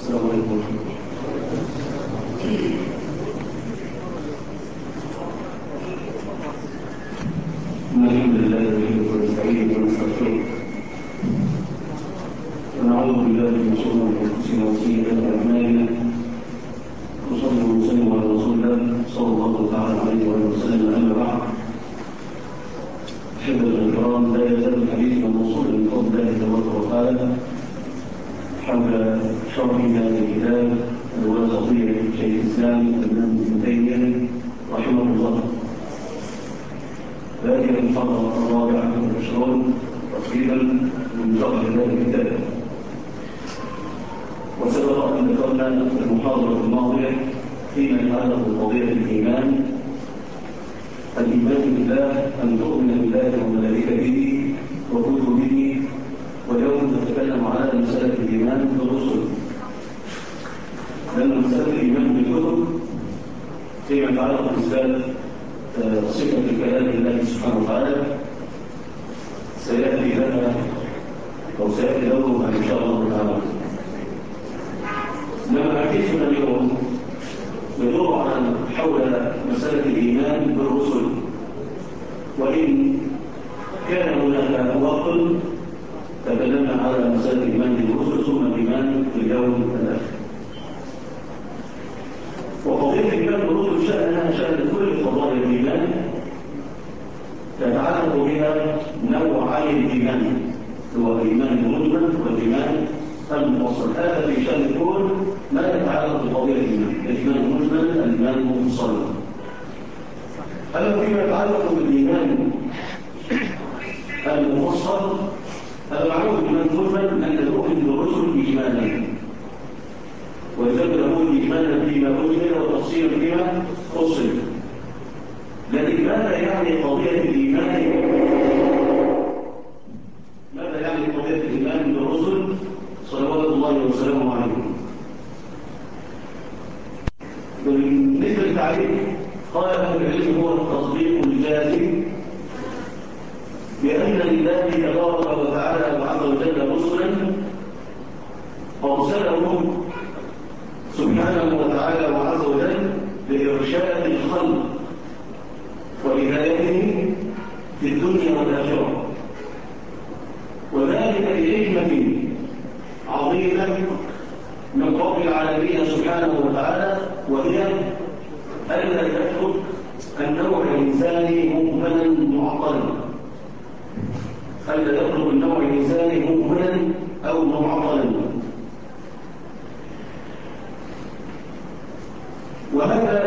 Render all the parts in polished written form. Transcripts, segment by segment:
السلام عليكم ورحمة الله. الحمد لله نحمده ونستعينه ونستغفره ونعوذ بالله من شرور انفسنا وسيئات اعمالنا وصلى وسلم على رسول الله صلى الله تعالى عليه وسلم. اما بعد، احبتنا الكرام، لا يزال الحديث موصولا من فضل الله تبارك وتعالى حول شرح هذا الكتاب الواسطية شيخ الاسلام ابن تيمية رحمه الله. هذه المحاضرة الرابعة والعشرون تقريبا من شرح هذا الكتاب. وسبق أن ذكرنا في المحاضرة الماضية فيما يتعلق بقضية الإيمان بالله، أن تؤمن بالله وملائكته وكتبه، واليوم نتكلم على مسألة الإيمان بالرسل، لأن مسألة الإيمان بالكتب فيما يتعلق بإثبات صفة كلام الله سبحانه وتعالى سيأتي لنا أو سيأتي دورها إن شاء الله تعالى. لما حديثنا اليوم يدور حول مسألة الإيمان بالرسل، وإن كان هناك وقت تكلمنا على مسألة الإيمان بالرسل ثم الإيمان باليوم الآخر. وقضية الإيمان بالرسل شأنها شأن كل قضايا الإيمان تتعلق بها نوعي الإيمان، هو الإيمان المجمل والإيمان المفصل. هذا في شأن كل ما يتعلق بقضية الإيمان، الإيمان المجمل، الإيمان المفصل. أما فيما يتعلق بالإيمان المفصل، هذا معلوم الإيمان المجمل أن نؤمن بالرسل إجمالا، ولذلك نقول إيمانا فيما أجمل وتفصيلا فيما فصل. لكن ماذا يعني قضية الإيمان؟ ماذا يعني قضية الإيمان بالرسل صلوات الله وسلامه عليهم؟ بالنسبة للتعريف قال أهل العلم هو التصديق الجازم بأن لله تبارك وتعالى وعز وجل رسلا أرسلهم سبحانه وتعالى وعز وجل لإرشاد الخلق وهدايتهم في الدنيا والآخرة، وذلك لحكمة عظيمة من رب العالمين سبحانه وتعالى، وهي ألا يترك النوع الإنساني مهملا معقلا، ألا يترك النوع الإنساني مهملا أو معقلا. وهذا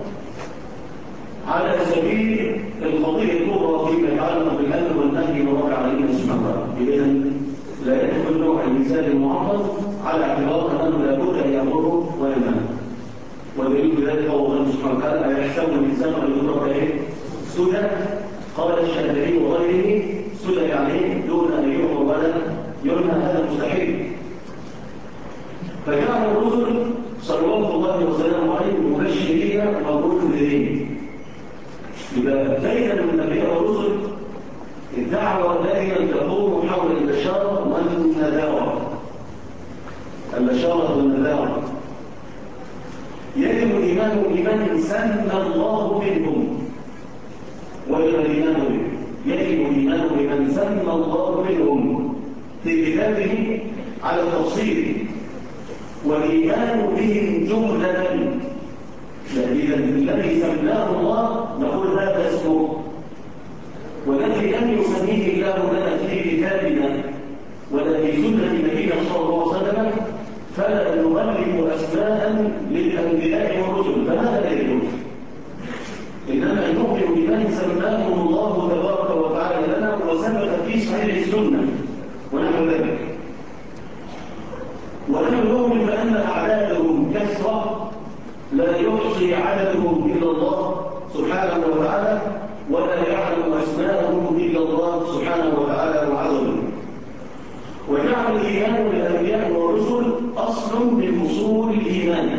على سبيل القضية الكبرى فيما يتعلق بالأمر والنهي من رب العالمين سبحانه وتعالى. إذن لا يدخل نوع الإنسان المعقد على اعتبار أنه لا بد أن يأمره وينهى. ودليل ذلك قول الله سبحانه وتعالى: أيحسب الإنسان أن يترك سدى؟ قال الشافعي وغيره: سدى يعني دون أن يؤمر ولا ينهى، هذا مستحيل. فجعل الرسل صلوات الله وسلامه عليه مبشرين ومنذرين. إذا بين الأنبياء والرسل الدعوة دائما تقوم حول البشارة والنذارة. البشارة والنذارة يجب الإيمان بمن سمى الله منهم، ويجب الإيمان به. يجب الإيمان بمن سمى الله منهم في كتابه على التفصيل، والإيمان بهم جملة. إذا الذي سماه الله نقول هذا اسمه، والذي لم يسميه الله لنا في كتابنا ولا في سنة نبينا صلى الله عليه وسلم فلا نغلق أسماء للأنبياء والرسل، فهذا لا يجوز. إنما نؤمن بمن سماه الله تبارك وتعالى لنا وثبت في صحيح السنة ونحو ذلك. ونحن نؤمن بأن أعدادهم كثرة لا يحصي عددهم إلا الله سبحانه وتعالى، ولا يعلم أسماءهم إلا الله سبحانه وتعالى وعز وجل. وجعل الإيمان بالأنبياء والرسل أصل من أصول الإيمان.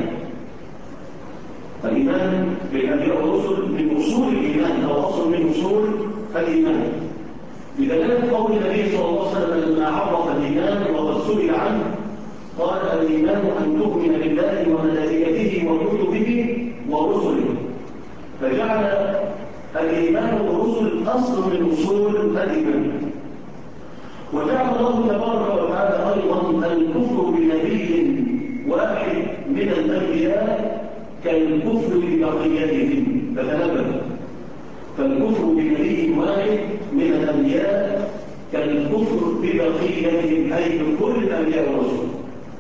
الإيمان بالأنبياء والرسل من أصول الإيمان، أو أصل من أصول الإيمان، بدلالة قول النبي صلى الله عليه وسلم لما عرف الإيمان وقد سئل عنه قال الإيمان أن تؤمن بالله وملائكته وكتبه ورسله، فجعل الإيمان بالرسل أصل من أصول الإيمان. وجعل الله تبارك وتعالى أيضا الكفر بنبي واحد من الأنبياء كالكفر ببقيتهم، فتنبه، فالكفر بنبي واحد من الأنبياء كالكفر ببقيتهم، أي بكل الأنبياء والرسل.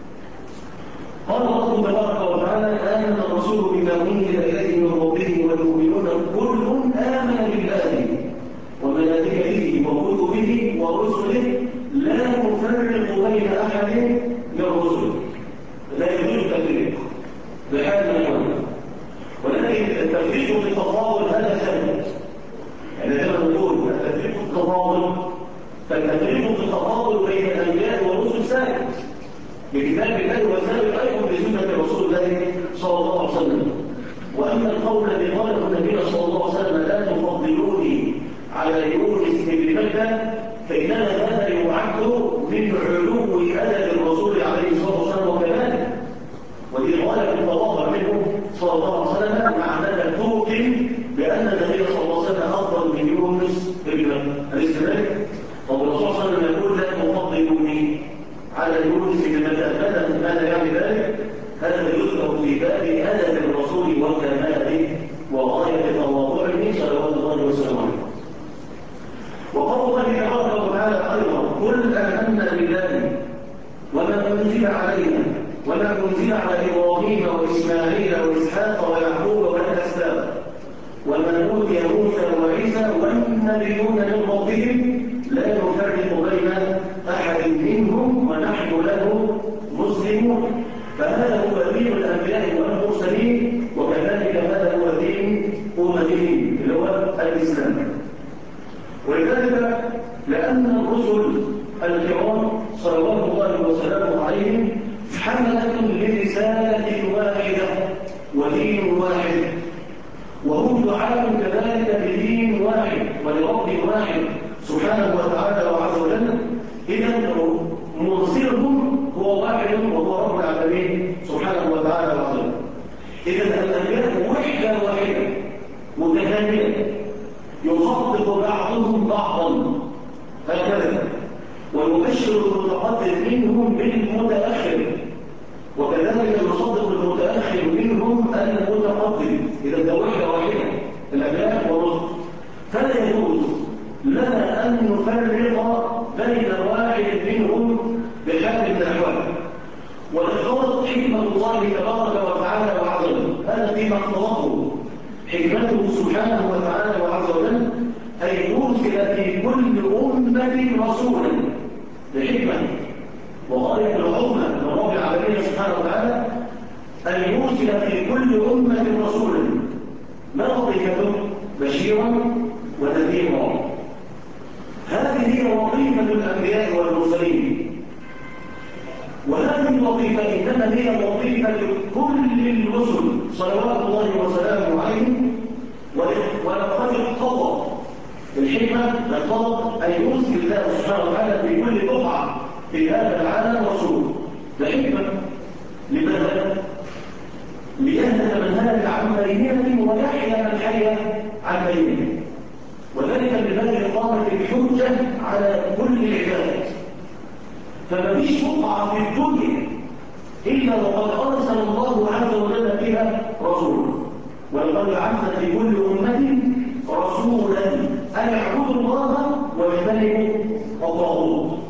قال الله تبارك وتعالى آمن الرسول بما أنزل إليه من ربه والمؤمنون كل آمن بالله وملائكته وكتبه ورسله لا نفرق بين أحد من رسله، لا يجوز التفريق بحال من الأحوال، ولكن التفريق في التفاضل هذا ثابت. يعني كما نقول التفريق في التفاضل، فالتفريق في التفاضل بين الأنبياء والرسل ثابت بكتاب الله وثابت أيضا بسنة رسول الله صلى الله عليه وسلم. وأما القول الذي قاله النبي صلى الله عليه وسلم لا تفضلوني على يونس بن متى، فإنما هذا يعد من علو أدب الرسول عليه الصلاة والسلام وكماله، ودي غاية التواضع منه صلى الله عليه وسلم، مع أنك توقن بأن النبي صلى الله عليه وسلم أفضل من يونس بن متى. أليس كذلك؟ والرسول صلى الله عليه وسلم يقول لا تفضلوني على يونس بن متى، ماذا يعني ذلك؟ هذا يذكر في باب أدب الرسول وكماله وغاية تواضعه صلوات الله وسلامه عليه. وقول الله تبارك وتعالى أيضا قل آمنا بالله وما أنزل علينا وما أنزل على إبراهيم وإسماعيل وإسحاق ويعقوب والأسباط وما أوتي موسى وعيسى والنبيون من ربهم لا نفرق بين أحد منهم ونحن له مسلمون. فهذا هو دين الأنبياء والمرسلين، وكذلك هذا هو دين أممهم اللي هو الإسلام. ولذلك لأن الرسل الكرام صلوات الله وسلامه عليهم حملة لرسالة واحدة ودين واحد، وهم دعاء كذلك بدين واحد ولرب واحد سبحانه وتعالى وعز وجل. إذا مرسلهم هو واحد وهو رب العالمين سبحانه وتعالى وعز وجل. إذا الأنبياء وحدة واحدة متكاملة يصدق بعضهم بعضا هكذا، ويبشر المتقدم منهم بالمتأخر، وكذلك يصدق المتأخر منهم المتقدم. إذا ده وحدة واحدة الأنبياء والرسل، فلا يجوز لنا أن نفرق بين واحد منهم بحال من الأحوال. واختارت حكمة الله تبارك وتعالى وعز وجل، هذا فيما اقتضته حكمته سبحانه وتعالى وعز وجل، أن يرسل في كل أمة رسولا بحكمة وغاية العظمى من رب العالمين سبحانه وتعالى، أن يرسل في كل أمة رسولا. ما وظيفته؟ بشيرا ونذيرا. هذه هي وظيفة الأنبياء والمرسلين، وهذه الوظيفة إنما هي وظيفة كل الرسل صلوات الله وسلامه عليهم. ولقد اقتضى الحكمة اقتضت أن يرسل الله سبحانه وتعالى في كل بقعة في هذا العالم رسول بحكمة. لماذا؟ ليهلك من هلك عن بينة ويحيى من حي عن بينة، وذلك بباب إقامة الحجة على كل العباد. فما فيش بقعة في الدنيا إلا وقد أرسل الله عز وجل فيها رسولا، ولقد بعثنا في كل أمة رسولا أن يعبدوا الله واجتنبوا الطاغوت.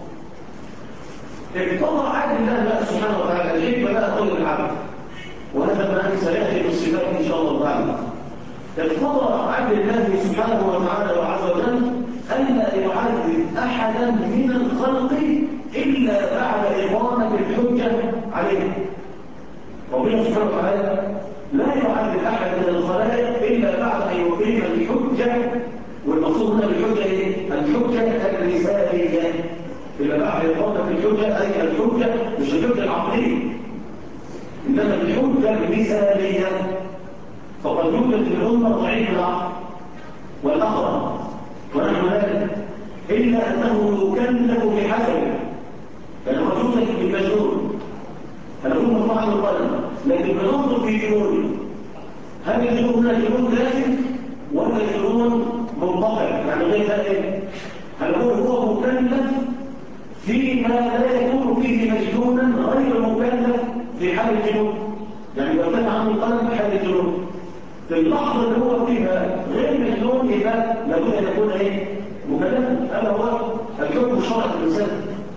اقتضى عدل الله بقى سبحانه وتعالى الحكمة بقى خير العبد، وهذا ما سيأتي بالصفات إن شاء الله تعالى. اقتضى عدل الله سبحانه وتعالى وعز وجل ألا يعذب أحدا من الخلق إلا بعد إقامة الحجة عليه. ربنا سبحانه وتعالى لا يعذب أحد من الخلائق إلا بعد أن يقيم الحجة، والمقصود هنا بالحجة إيه؟ الحجة الرسالية. إلا بعد إقامة الحجة، أي الحجة مش الحجة العقلية، إنما الحجة الرسالية. فقد يوجد في الأمة ضعيف العقل والأقرب ونحن ذلك، إلا أنه يكلف بحسبه. فقد يوجد بالمجنون هنقول مرفوع عن القلم، لكن بننظر في جنونه. هل الجنون هنا جنون لازم ولا جنون منقطع؟ يعني غير ذلك هنقول هو مكلف فيما لا يكون فيه مجنونا غير مكلف في حال الجنون. يعني لو كان عنده القلم في حال الجنون، في اللحظه اللي هو فيها غير مجنون يبقى لابد ان يكون مكلفا. الا هو الحكم الشرعي للانسان.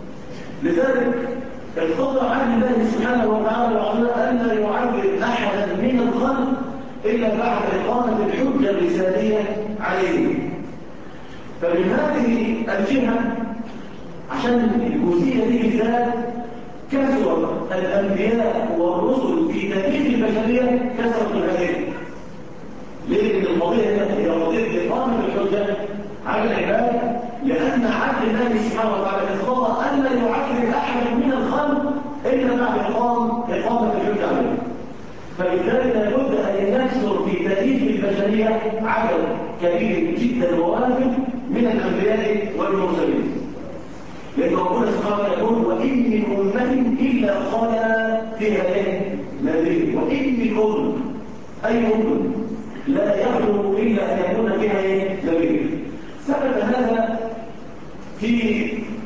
لذلك اقتضى عن الله سبحانه وتعالى وعلا ألا يعذب أحدا من الخلق إلا بعد إقامة الحجة الرسالية عليه. فمن هذه الجهة عشان الجزئية دي بالذات كثر الأنبياء والرسل في تاريخ البشرية كثرة الهدايا. ليه؟ لأن القضية هي قضية إقامة الحجة على العباد، لأن عدل الله سبحانه وتعالى اقتضى ألا يعذب أحدا من الخلق إلا بعد إقامة الحجة عليه. فبالتالي لابد أن يكثر في تاريخ البشرية عدد كبير جدا ووافد من الأنبياء والمرسلين. لأن ربنا سبحانه وتعالى يقول: وإن من أمة إلا خلا فيها نذير. وإن من أمة، أي أمة لا يخلو إلا أن يكون فيها نذير. ثبت هذا في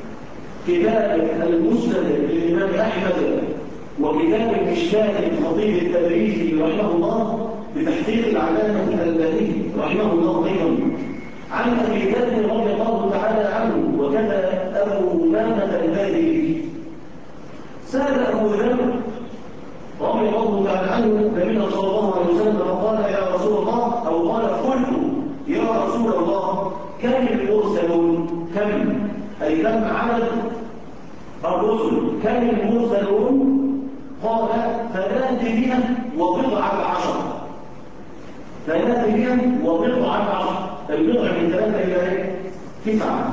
كتاب المسند للإمام أحمد وكتاب المشكاة الخطيب التبريزي رحمه الله بتحقيق العلامة الألباني رحمه الله أيضا عن أبي ذر رضي الله تعالى عنه، وكذا أبو أمامة الباهلي. سأل أبو ذر رضي الله تعالى عنه النبي صلى الله عليه وسلم فقال: يا رسول الله، أو قال: قلت يا رسول الله، كم المرسلون؟ كم أي كم عدد الرسل؟ كم المرسلون؟ قال: 310. 310. البضع من 3 إلى 9.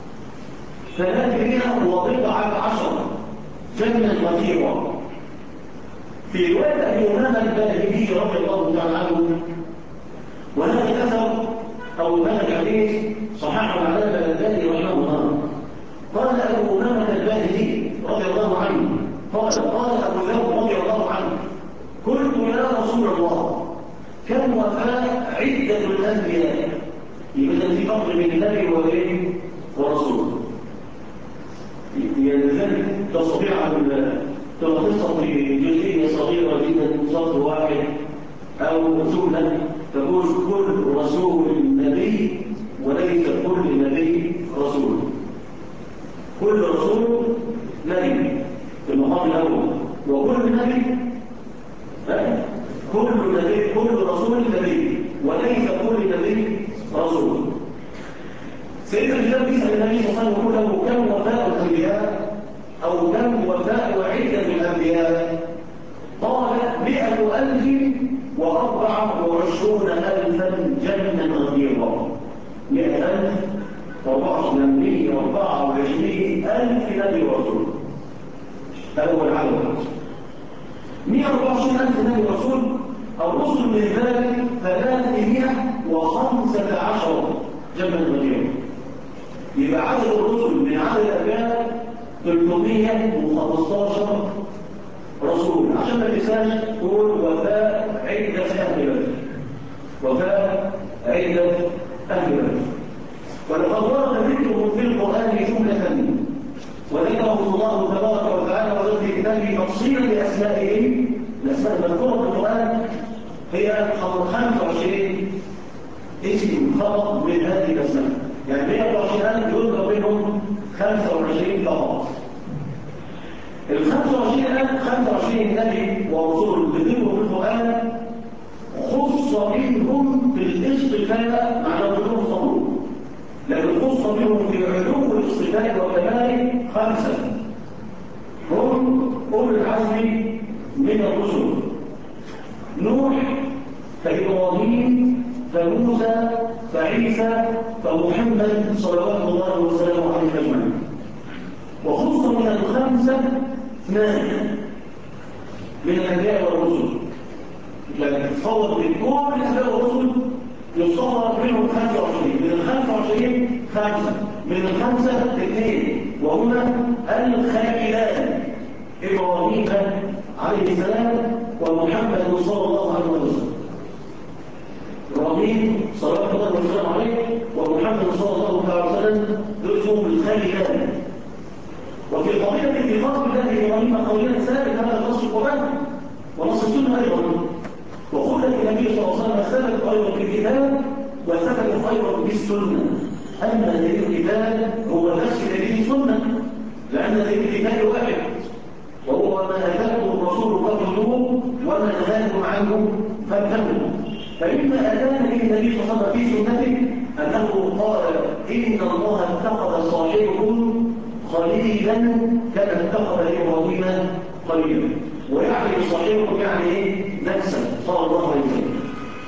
310 جنة غفيرة. في رواية أبي أمامة الباهلي رضي الله تعالى عنه، وهذا الأثر أو هذا الحديث صححه العلامة الألباني رحمه الله. قال أبو أمامة الباهلي رضي الله عنه، قال أبو ذر رضي الله عنه: قلت يا رسول الله، كم وفاء عدة الأنبياء؟ يبقى في فرق بين النبي ورسوله. يعني تستطيع أن تلخصها في جزئية صغيرة جدا، سطر واحد أو جملة تقول: كل رسول نبي وليس كل نبي رسول. كل رسول نبي في المقام الأول، وكل نبي كل رسول نبي وليس كل نبي رسول. سيدنا الكتاب يسأل النبي صلى الله عليه وسلم: له كم وفاء الأنبياء أو كم وفاء عدة الأنبياء؟ قال: 124,000 جنة غفيرة. 124,000 نبي ورسول. هذا هو العدد. 124,000 نبي ورسول. الرسل من ذلك 315 جنة غفيرة. يبقى عدد الرسل من عدد الأنبياء 315 رسول. عشان ما تنساش تقول وفاء عدة أهل بدر. وفاء عدة أهل بدر. ولقد ورد ذكرهم في القرآن جملة، وذكرهم الله تبارك وتعالى وجل في كتابه تفصيلا لأسمائهم. الأسماء المذكورة في القرآن هي 25 اسم فقط من هذه الأسماء. يعني 120,000 يذكر منهم 25 فقط. ال 25 نبي ورسول ذكروا في القرآن خص منهم بالاصطفاء، معناه كلهم صبور، لكن خص منهم في علو الاصطفاء وكمال 5 هم أولي العزم من الرسل: نوح، فإبراهيم، فموسى، فعيسى، فمحمد صلوات الله وسلامه عليه أجمعين. وخص من ال5 2 من الأنبياء والرسل. يعني تصور من كل الأنبياء والرسل يصور منهم 25. من ال25 5، من ال5 2، وهما الخليلان: إبراهيم عليه السلام ومحمد صلى الله عليه وسلم. إبراهيم صلوات الله وسلامه عليه ومحمد صلى الله عليه وسلم ذو الخالدان. وفي قضية اتخاذ بالله إبراهيم قولنا ثابت هذا نص القرآن ونص السنة أيضا. وقلت النبي صلى الله عليه وسلم ثبت أيضا في الكتاب وثبت أيضا بالسنة. أما دليل الكتاب هو نفس دليل السنة، لأن دليل الكتاب واحد وهو ما أتاكم الرسول فخذوه وما نهاكم عنه فانتهوا. فإما أتانا به النبي صلى الله عليه وسلم في سنته أنه قال إن الله اتخذ صاحبكم خليلا كما اتخذ إبراهيم خليلا. ويعني صاحبكم يعني إيه؟ نفسا صلى الله عليه وسلم.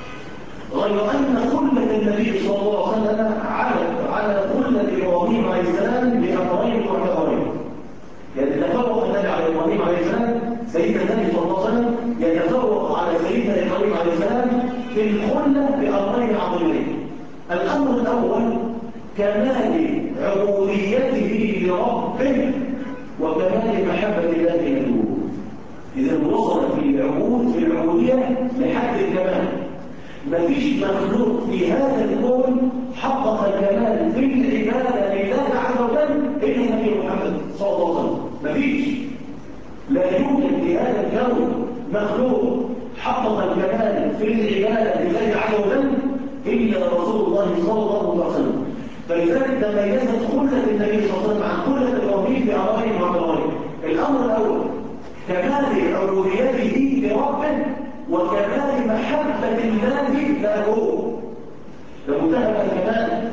غير أن خلة النبي صلى الله عليه وسلم على خلة إبراهيم عليه السلام بأمرين واعتبارين. يعني تفوق النبي على إبراهيم عليه السلام، سيدنا النبي صلى الله عليه وسلم يتفوق على سيدنا إبراهيم عليه السلام في الخلة بأمرين عظيمين. الأمر الأول كمال عبوديته لربه وكمال محبة الله له. إذا وصل في العبودية لحد الكمال. مفيش مخلوق في هذا الكون حقق الكمال في العبادة لله عز وجل إلا النبي محمد صلى الله عليه وسلم. مفيش، لا يوجد في هذا الكون مخلوق حقق الكمال في العبادة لله عز وجل إلا رسول الله صلى الله عليه وسلم. فلذلك تميزت خلة النبي صلى الله عليه وسلم عن خلة إبراهيم بأمرين وأمرين. الأمر الأول كمال عبوديته لربه وكمال محبة الله له. فمنتهى الكمال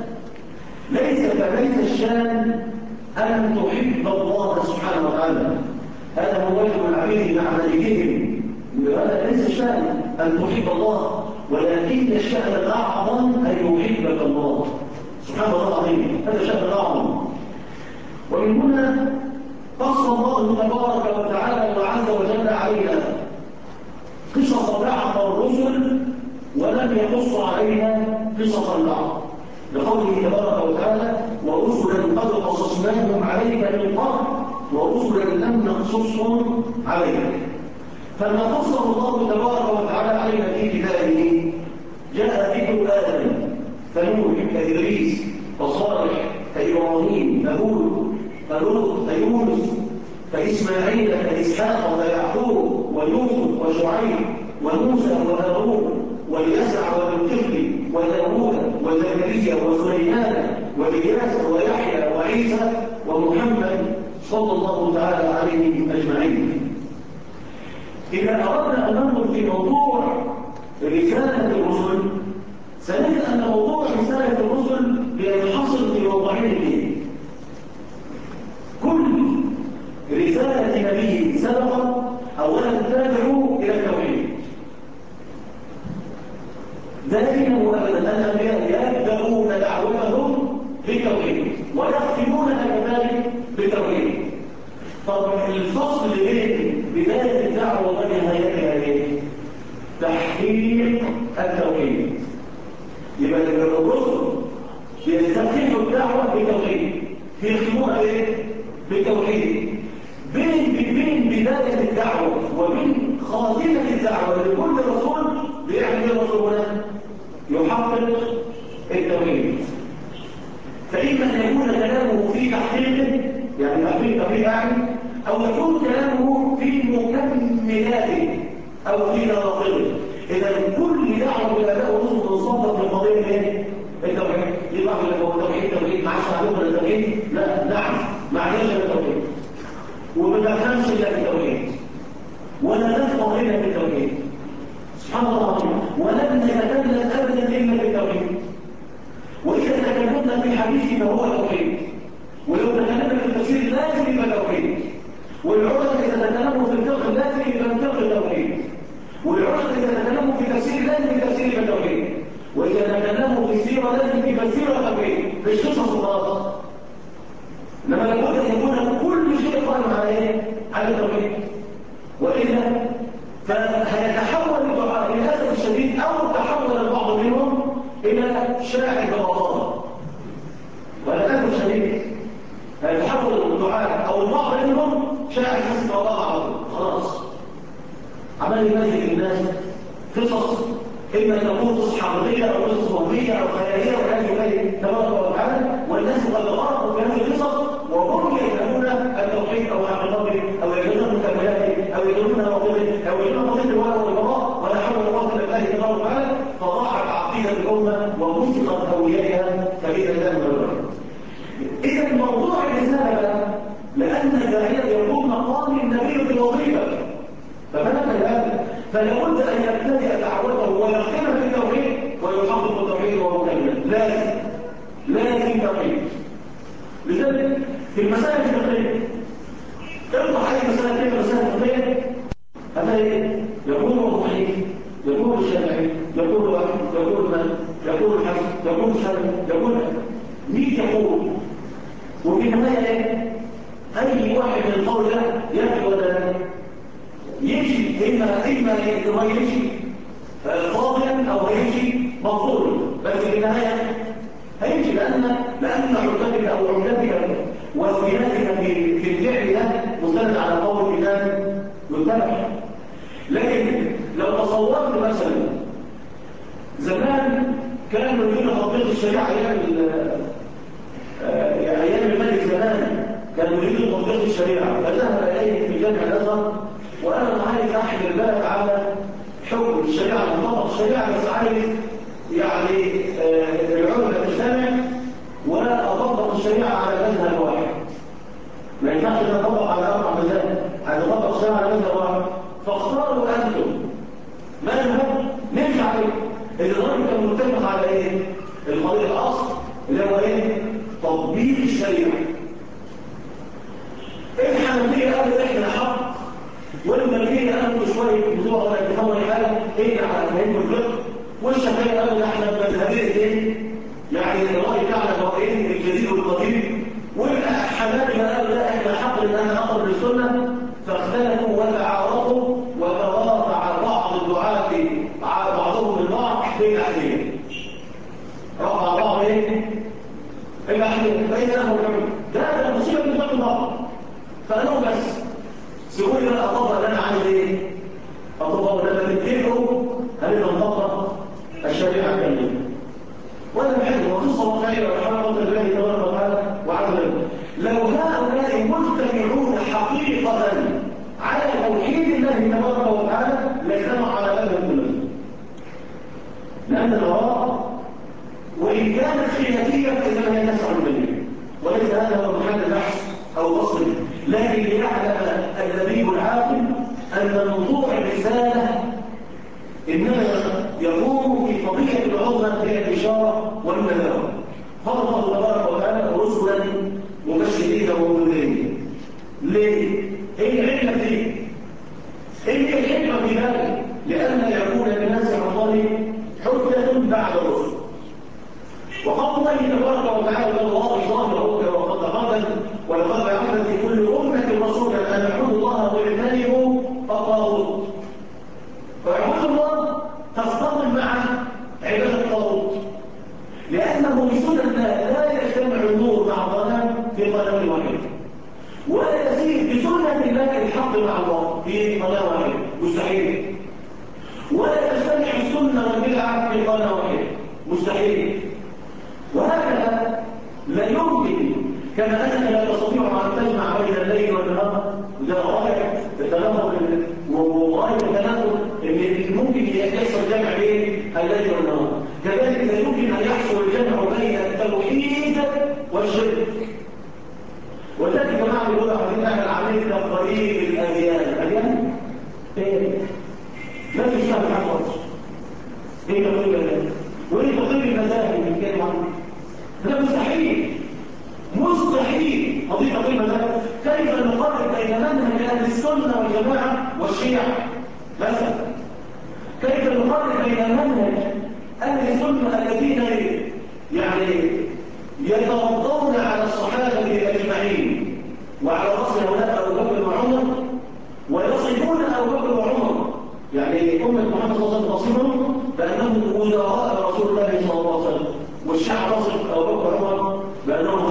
ليس الشان أن تحب الله سبحانه وتعالى، هذا هو واجب العبيد مع ملكهم. هذا ليس الشان أن تحب الله، ولكن الشأن الأعظم أن يحبك الله سبحان الله العظيم. هذا الشأن الأعظم. ومن هنا قص الله تبارك وتعالى وعز وجل علينا قصص بعض الرسل ولم يقص علينا قصص البعض، لقوله تبارك وتعالى ورسلا قد قصصناهم عليك من قبل ورسلا لم نقصصهم عليك. فما قصه الله تبارك وتعالى علينا في كتابه جاء ذكر آدم فنوح كإدريس فصالح كإبراهيم فهود فلوط فيونس فإسماعيل فإسحاق فيعقوب ويوسف وشعيب وموسى وهارون واليسع والكفل وداوود وزكريا وسليمان والياس ويحيى وعيسى ومحمد صلى الله تعالى عليهم أجمعين. إذا أردنا أن ننظر في موضوع رسالة الرسل سنجد أن موضوع رسالة الرسل بينحصر في موضوعين. كل رسالة نبي سبق أولا تدعو إلى التوحيد. دائما وأبدا الأنبياء يبدأون دعوتهم بالتوحيد ويختمونها كذلك بالتوحيد. طب الفصل بين بداية الدعوة ونهايتها ايه؟ تحقيق التوحيد. يبقى الرسل يستفتحوا الدعوة بالتوحيد، يختموها ايه؟ بالتوحيد. بين بداية الدعوة وبين خاتمة الدعوة لكل رسول بيعمل رسولنا يحقق التوحيد. فإما أن يكون كلامه في تحقيقه يعني تحقيق يعني، أو يكون كلامه في مكملاته أو في نواقضه. إذا كل دعوة بالأداء والرسل منصبة في قضية ايه؟ التوحيد. يبقى هو التوحيد معاش معلومة التوحيد؟ لا، نعم معناش التوحيد وما نفهمش الا بالتوحيد ولا نفقه الا بالتوحيد سبحان الله العظيم. ولن نتكلم ابدا الا بالتوحيد. واذا تكلمنا في الحديث فهو توحيد، ولو تكلمنا في التفسير لازم يبقى توحيد، والعلماء اذا تكلموا في الفقه لازم يبقى الفقه توحيد، والعلماء اذا تكلموا في تفسير لازم التفسير يبقى توحيد، واذا تكلموا في السيره لازم يبقى السيره توحيد، مش قصص وخلاص. لما لابد ان يكون كل شيء قائم على ايه؟ على التوحيد. والا فهيتحول الدعاء للاسف الشديد او تحول البعض منهم الى شاعر ببطاله. وللاسف الشديد هيتحول الدعاء او البعض منهم شاعر حسب الله على طول خلاص. عمال يمثل الناس قصص إما تكون قصص حقيقية أو قصص وهمية أو خيالية ولا يبالي تبارك وتعالى، والناس قد غرقوا في هذه القصص وهم يفهمون التوحيد أو حقيقته أو يجدون مكملاته أو يجدون نواقضه أو يجدون قضية الولاء والبراء ولا حول ولا قوة إلا بالله تبارك وتعالى، فضاعت عقيدة الأمة ومسقط هويتها فإذا كان غيرها. إذا موضوع الرسالة لأن الداعية يقوم مقام النبي في الوظيفة، فماذا هذا؟ فلا بد أن يبتدئ دعوته ويختم في التوحيد ويحقق التوحيد وهو كامل. لازم توحيد. لذلك في المسائل الفقهية اطرح أي مسألة كده مسائل فقهية هذا يقول الوحيد، يقول الشافعي، يقول الواحد، يقول من، يقول الحسن، يقول الشافعي، يقول مين يقول، وفي النهاية أي واحد من القول ده يأتي ولا يمشي إما يمشي فاضلا أو يمشي مفضولا، بس في النهاية هيمشي لأن عمدتك أو عمدتك واستنادك في الفعل ده مستند على قول الكتاب يتبع. لكن لو تصورت مثلا زمان كان يريد تطبيق الشريعة أيام الملك زمان كان يريد تطبيق الشريعة فذهب إليه في جامع الأزهر وأنا عايز أحمل البلد على حكم الشريعة المطبق الشريعة بس عايز يعني العلماء تجتمع وأطبق الشريعة على مذهب واحد. ما ينفعش أن أطبق على أربع مذاهب، هنطبق الشريعة على مذهب واحد. فاختاروا أنتم مذهب نمشي عليه. الراجل كان متفق على إيه؟ القضية الأصل اللي هو إيه؟ تطبيق الشريعة. الحنفية قالوا إحنا حق، والمالكية قالوا شوية بتوع ولا يتفهم حاجة إيه على فهم الفقه، والشافعية قالوا إحنا مذهبين إيه؟ يعني الرأي بتاعنا هو إيه؟ الجديد والقديم، والحنابلة قالوا لا إحنا حق إن أنا أقرب للسنة، فاختلفوا وتعارضوا وترافع بعض الدعاة بعضهم البعض بين أحدهم. رفع بعض إيه؟ الأحدهم بين لهم الحكم. ده مصيبة من فقه بعض. فقالوا بس سيقول لي بقى أطبق اللي أنا عايز إيه؟ أطبق لما تتفقوا هنبقى نطبق الشريعة الكاملة. وأنا بحب وقصة واقعية والحمد لله بالله تبارك وتعالى وعدل. لو هؤلاء مجتمعون حقيقة على توحيد الله تبارك وتعالى لاجتمعوا على هذا الكلام. لأن الآراء وإن كانت خلافية فإنما هي تسع الجميع، وليس هذا هو محل البحث أو وصل، لكن ليعلم اللبيب العاقل أن موضوع الرسالة إنما يكون في قضية العظمى هي الإشارة والنذارة. فرض الله تبارك وتعالى رسلا مبشرين ومنذرين. ليه؟ إيه العلة دي؟ إيه الحكمة في ذلك؟ لأن يكون للناس على الله حجة بعد الرسل. وقال الله تبارك وتعالى الله ظاهره وقد تقدم ولقد بعثنا في كل أمة رسولا أن اعبدوا الله واجتنبوا الطاغوت. فاعبدوا الله تصطدم مع عبادة الطاغوت، لأنه بسنة لا يجتمع النور مع الظلام في قناة واحدة، ولا يسير بسنة الله الحق مع الله في قناة واحدة، مستحيل. ولا تجتمع السنة والبدعة في قناة واحدة، مستحيل. وهكذا لا يمكن كما أنك لا تستطيع أن تجمع بين الليل والنهار، وده رائع التناقض ورائع التناقض ان ممكن يحصل جمع بين الليل والنهار، كذلك لا يمكن ان يحصل الجمع بين التوحيد والشرك. وذلك يا جماعه بيقول عايزين نعمل عمليه تقريب الاديان ايه؟ لا تشتغل حاجه خالص. ايه تقريب الاديان؟ وايه تقريب المذاهب اللي بنتكلم عنه؟ ده مستحيل. مستحيل قضية تقريب المذاهب. كيف نقرب بين منهج أهل السنة والجماعة والشيعة مثلا؟ كيف نقرب بين منهج أهل السنة الذين يعني يتوضون على الصحابة أجمعين وعلى رأس هؤلاء أبو بكر وعمر ويصفون أبو بكر وعمر، يعني أمة محمد صلى الله عليه وسلم بأنهم وزراء رسول الله صلى الله عليه وسلم، والشعب وصف أبو بكر وعمر بأنهم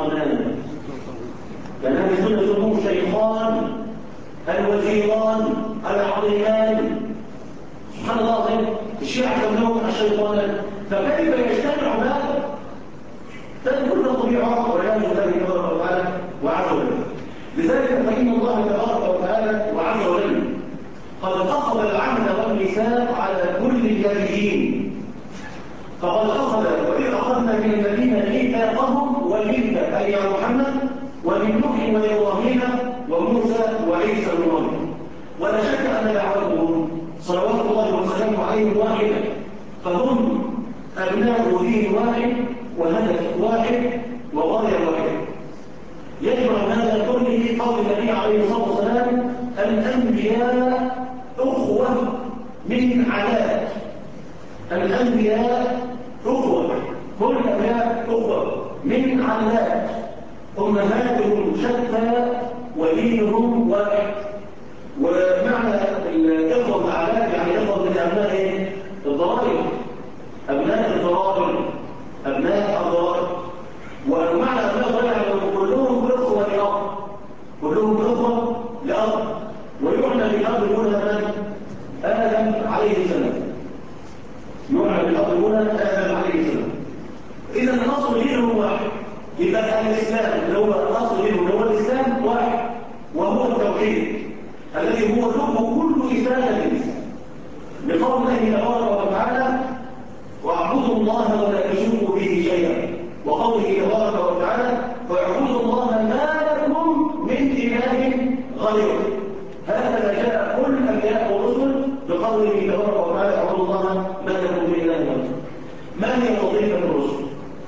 الشيخان. كان أهل السنة يسموه شيخان الوزيران العظيمان. سبحان الله العظيم، الشيعة كلهم الشيطان، فكيف يجتمع هذا؟ تدخل الطبيعة والعياذ بالله تبارك وتعالى وعز وجل. لذلك فإن الله تبارك وتعالى وعز وجل قد أخذ العهد والميثاق على كل النبيين، فقد أخذ وإذ أخذنا من النبيين ميثاقهم ومنك أي يا محمد ومن نوح وإبراهيم وموسى وعيسى بن مريم. ولا شك أن دعوتهم صلوات الله وسلامه عليهم واحدة، فهم أبناء دين واحد وهدف واحد وغاية واحدة. يجمع هذا كله قول النبي عليه الصلاة والسلام: الأنبياء أخوة من علاء. الأنبياء أخوة، كل الأنبياء أخوة من علاء، أمهاتهم شتى ودينهم واحد. ومعنى الإخوة من علاء يعني إخوة من أبناء الضرائب، أبناء الضرائب، أبناء الضرائب. ومعنى أبناء الضرائب كلهم إخوة لأب، كلهم إخوة لأب. ويعنى بالأب هنا من؟ آدم عليه السلام. يعنى بالأب هنا آدم عليه السلام. إذا الأصل دينهم واحد، يبقى الإسلام اللي هو أصل دينهم اللي هو الإسلام واحد، وهو التوحيد الذي هو لب كل إسلام بقول الله تبارك وتعالى: واعبدوا الله ولا تشركوا به شيئا. وقوله تبارك وتعالى: واعبدوا الله ما لكم من إله غيره. هكذا جاء كل الأنبياء والرسل بقوله تبارك وتعالى: اعبدوا الله ما لكم من إله غيره. ما هي وظيفة الرسل؟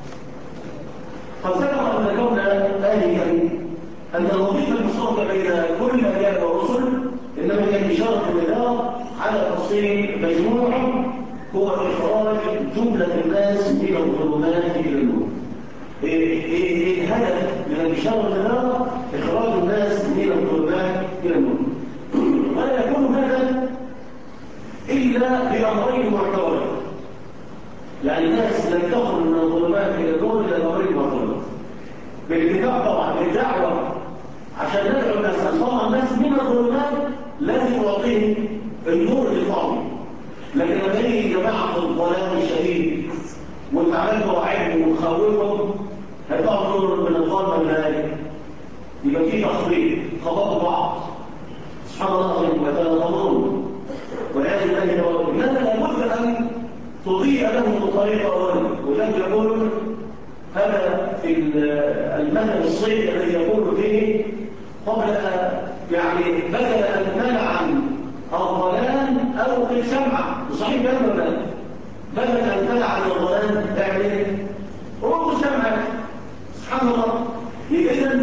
قد سبق أن ذكرنا آنفا أن الوظيفة المشتركة بين كل الأنبياء والرسل إنما هي إشارة النداء على تفصيل مجموع هو إخراج جملة الناس من الظلمات إلى النور. الهدف من إشارة النداء إخراج الناس من الظلمات إلى النور. ولا يكون هذا إلا بأمرين معتبرين. يعني الناس لن تخرج من الظلمات إلى النور إلا بأمرين معتبرين. بالاتفاق طبعا بالدعوة عشان ندعو الناس نطلع الناس من الظلمات لازم نعطيهم النور الطاغي. لكن لما يجي جماعه الظلام الشديد والتعامل وعيهم ونخوفهم هيطلعوا نور من الظلمه النهائيه، يبقى في تخبيط خبطوا بعض سبحان الله ويتناظرون والعياذ بالله تبارك. لماذا لابد ان تضيء لهم الطريق اولا؟ ولذلك يقول هذا في المثل الصيد الذي يقول فيه قبل يعني بدل ان تمنع عن الظلام او الشمعه، صحيح كلام ولا لا؟ بدل ان تمنع عن الظلام تعمل ايه؟ روح الشمعه سبحان الله. اذا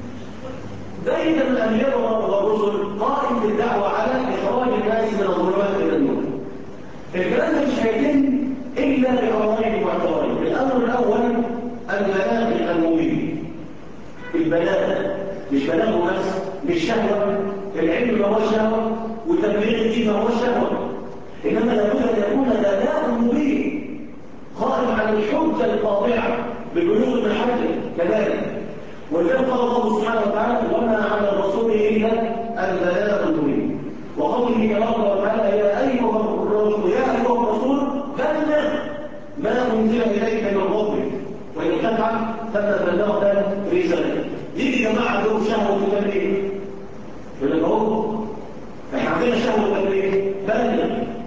دائما الانبياء والرسل قائم بالدعوه على اخراج الناس من الظلمات الى النور. الكلام ده مش هيتم الا بامرين معتبرين. الامر الاول البلاغ المبين. البلاغ مش بلاغ بس، مش شهوه. العلم ما هو شهوه وتبليغ الدين ما هو شهوه، انما لابد ان يكون بلاغ مبين قائم على الحجه القاطعه ببلوغ المحجه كذلك. ولذلك قال الله سبحانه وتعالى: وما على الرسول الا البلاغ المبين. وقوله تبارك وتعالى: يا ايها الرسول بلغ ما انزل اليك من ربك وان تفعل فقد بلغت رسالته. يجي جماعه لهم شهوه التبليغ يقول لك اهو احنا عندنا شهوه التبليغ بلغ.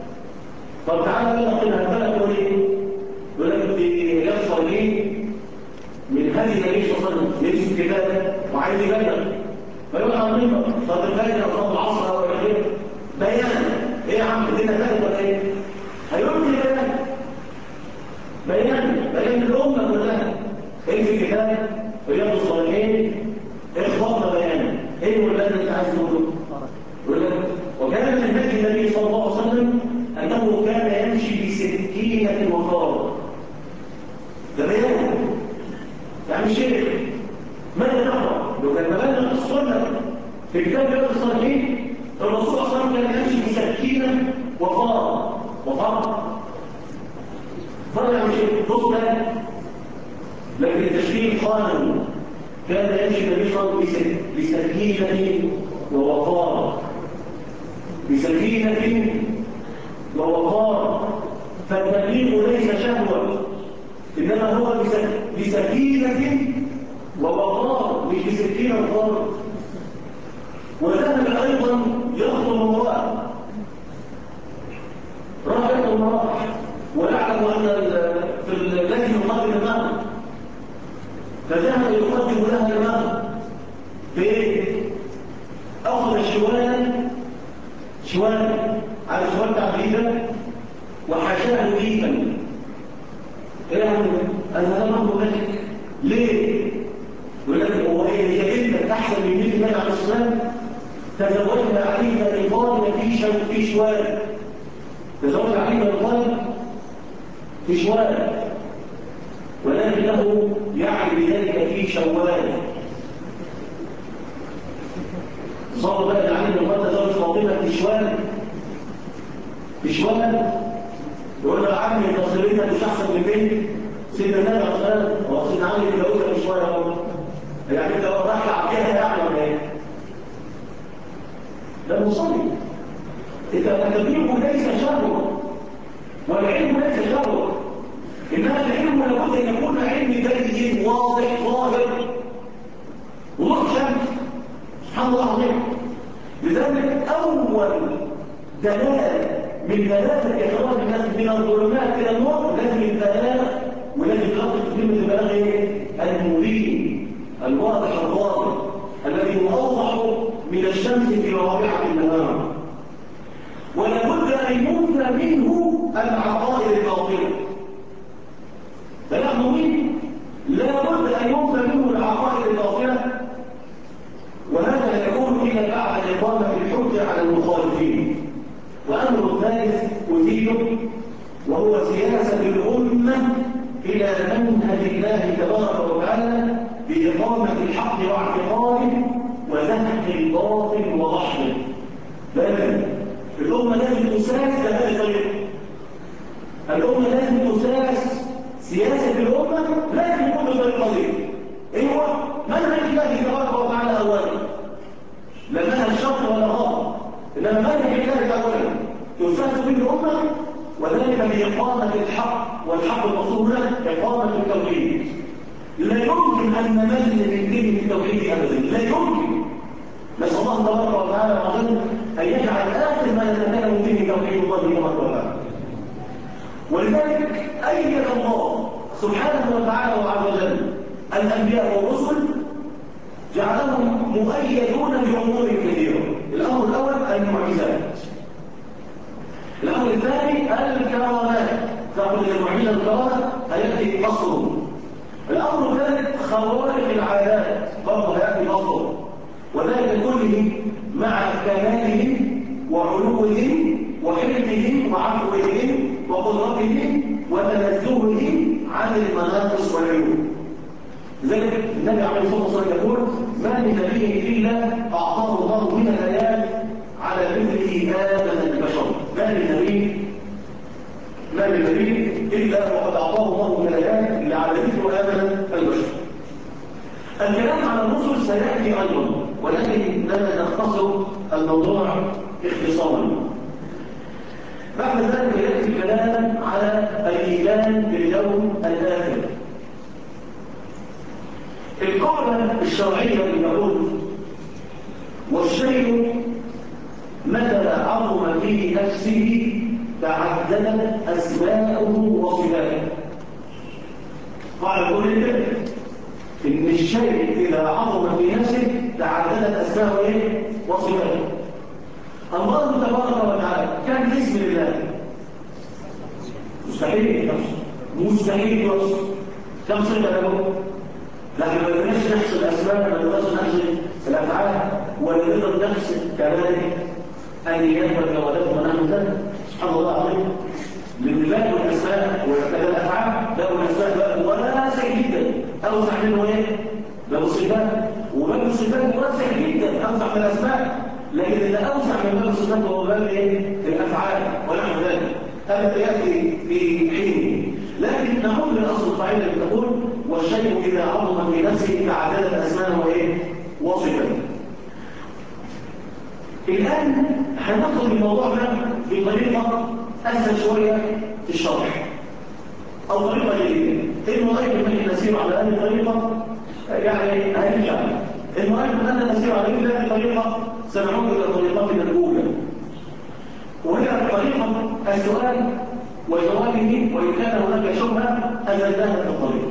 طب تعالى بلغ لنا بلغ ايه؟ يقول لك بدي يحصل ليه من هذه النبي صلى الله عليه وسلم يمسك كتابه وعايز يبلغ فيقول عن منبر صلاه الفجر او صلاه العصر او غيره بيان. ايه يا عم الدنيا ثالث ولا ايه؟ هيقول لي بيان الامه كلها. امسك كتاب رياض الصالحين اخبطنا بيان ايه الولاد اللي انت عايز تقوله؟ يقول لك وكان من هدي النبي صلى الله عليه وسلم انه كان يمشي بسكينه وقار. ده بيان يعني شيء ماذا نقرا؟ لو كان بلغ السنه في كتاب رياض الصالحين الرسول صلى الله عليه وسلم كان يمشي بسكينه وقار. فرق عن شيء ضبط، لكن التشريع قانون كان يمشي النبي صلى الله عليه وسلم بسكينه ووقار. بسكينة ووقار. فالتبليغ ليس شهوة، إنما هو بسكينة ووقار، مش بسكينة وقار. وذهب أيضا يخطب امرأة، راح يخطب امرأة ويعلم أن في الذي يقدم المهر، فذهب يقدم لها المهر بإيه؟ أخذ شوال على شوال تعبيدا وحشاه ديبا. يعني أنا مهر ملك ليه؟ يقول لك هو هي جدا أحسن من مثل النبي عليه الصلاة، تزوجها علي بن ابي طالب في شوال، تزوج علي بن ابي طالب في شوال، ولكنه يعني بذلك في شوال. صار بقى علي بن ابي طالب تزوج فاطمه في شوال، يقول له يا عمي انت صريتك مش احسن من بنت سيدنا النبي عليه الصلاه والسلام، هو سيدنا علي اتجوزها في شوال اهو، يعني انت رايح تعبيها يعني ولا ايه؟ ده مصلي. إذا التبليغ ليس شهوة والعلم ليس شهوة، إنما العلم لابد أن يكون علم بين واضح ظاهر وضوح شمس. سبحان الله العظيم. لذلك أول دلالة من دلالة إخراج الناس من الظلمات إلى النور لازم البلاغ، ولازم يخطط كلمة البلاغ المبين الواضح الظاهر الذي هو أوضح من الشمس في رابعة النهار. ولابد أن ينفى منه العقائد الباطلة. بلاغ مبين لابد أن ينفى منه العقائد الباطلة، وهذا يكون إلى بعد إقامة الحجة على المخالفين. وأمر ثالث أزيله، وهو سياسة الأمة إلى منهج الله تبارك وتعالى بإقامة الحق واعتقاده وزهق الباطل وضحله. لكن الأمة لازم تساس بهذه الطريقة. الأمة لازم تساس سياسة الأمة لازم يكون بالطريقة دي. إيه هو؟ منهج الله تبارك وتعالى أولا، لا منهج شرط ولا غلط، إنما منهج الله أولا تساس به الأمة، وذلك بإقامة الحق، والحق المقصود هنا إقامة التوحيد. لا يمكن أن نمل من كلمة التوحيد أبدا، لا يمكن. نسأل الله تبارك وتعالى وجل أن يجعل آخر ما نتكلم به توحيد الله تبارك وتعالى. ولذلك أيد الله سبحانه وتعالى وعز وجل الأنبياء والرسل، جعلهم مؤيدون بأمور كثيرة. الأمر الأول المعجزات، الأمر الثاني الكرامات، تأخذ المعجزة الكرامة هيأتي قصره. الأمر الثالث خوارق العادات، برضه هيأتي قصره، وذلك كله مع كمالهم وعلوهم وحلمهم وعفوهم وقدرتهم وتنزههم عن المناقص والعيوب. لذلك النبي عليه الصلاه والسلام يقول: ما من نبي الا اعطاه الله من الايات على مثله امن البشر. ما من نبي الا وقد اعطاه الله من الايات اللي على مثله امن البشر. الكلام على الرسل سياتي ايضا، ولكننا نختصر الموضوع اختصارا. بعد ذلك ياتي الكلام على الايمان باليوم الاخر. القاعده الشرعيه اللي نقول: والشيء متى عظم في نفسه تعددت اسماؤه وصفاته. قال كل كده ان الشيء اذا عظم في نفسه تعددت اسماؤه وصفاته. الله تبارك وتعالى كم اسم لله؟ مستحيل يوصف. كم صفه له؟ لكن ما نقدرش نحصي الاسماء، ما نقدرش نحصي الافعال، ولا نقدر نحصي كذلك اليات والجوادات ونحو ذلك. سبحان الله العظيم. لله الاسماء وكذا الافعال، له الاسماء بقى واسع جدا، اوسع منه ايه؟ له الصفات، وباب الصفات واسع جدا، اوسع من الاسماء. لكن اللي اوسع من باب الصفات هو باب ايه؟ الافعال ونحو ذلك. هذا ياتي في حينه. لكن نقول للاصل القاعده اللي تقول: والشيء اذا عظم في نفسه تعددت اسماءه وايه؟ وصفاته. الان هندخل الموضوع ده بطريقة أسهل شوية في الشرح أو طريقة جديدة. المؤلف من نسير على هذه الطريقة يعني هنرجع. المؤلف أن نسير على هذه الطريقة سنعود إلى طريقتنا الأولى، وهي طريقة السؤال وجوابه، وإن كان هناك شبهة أزلناها في الطريق.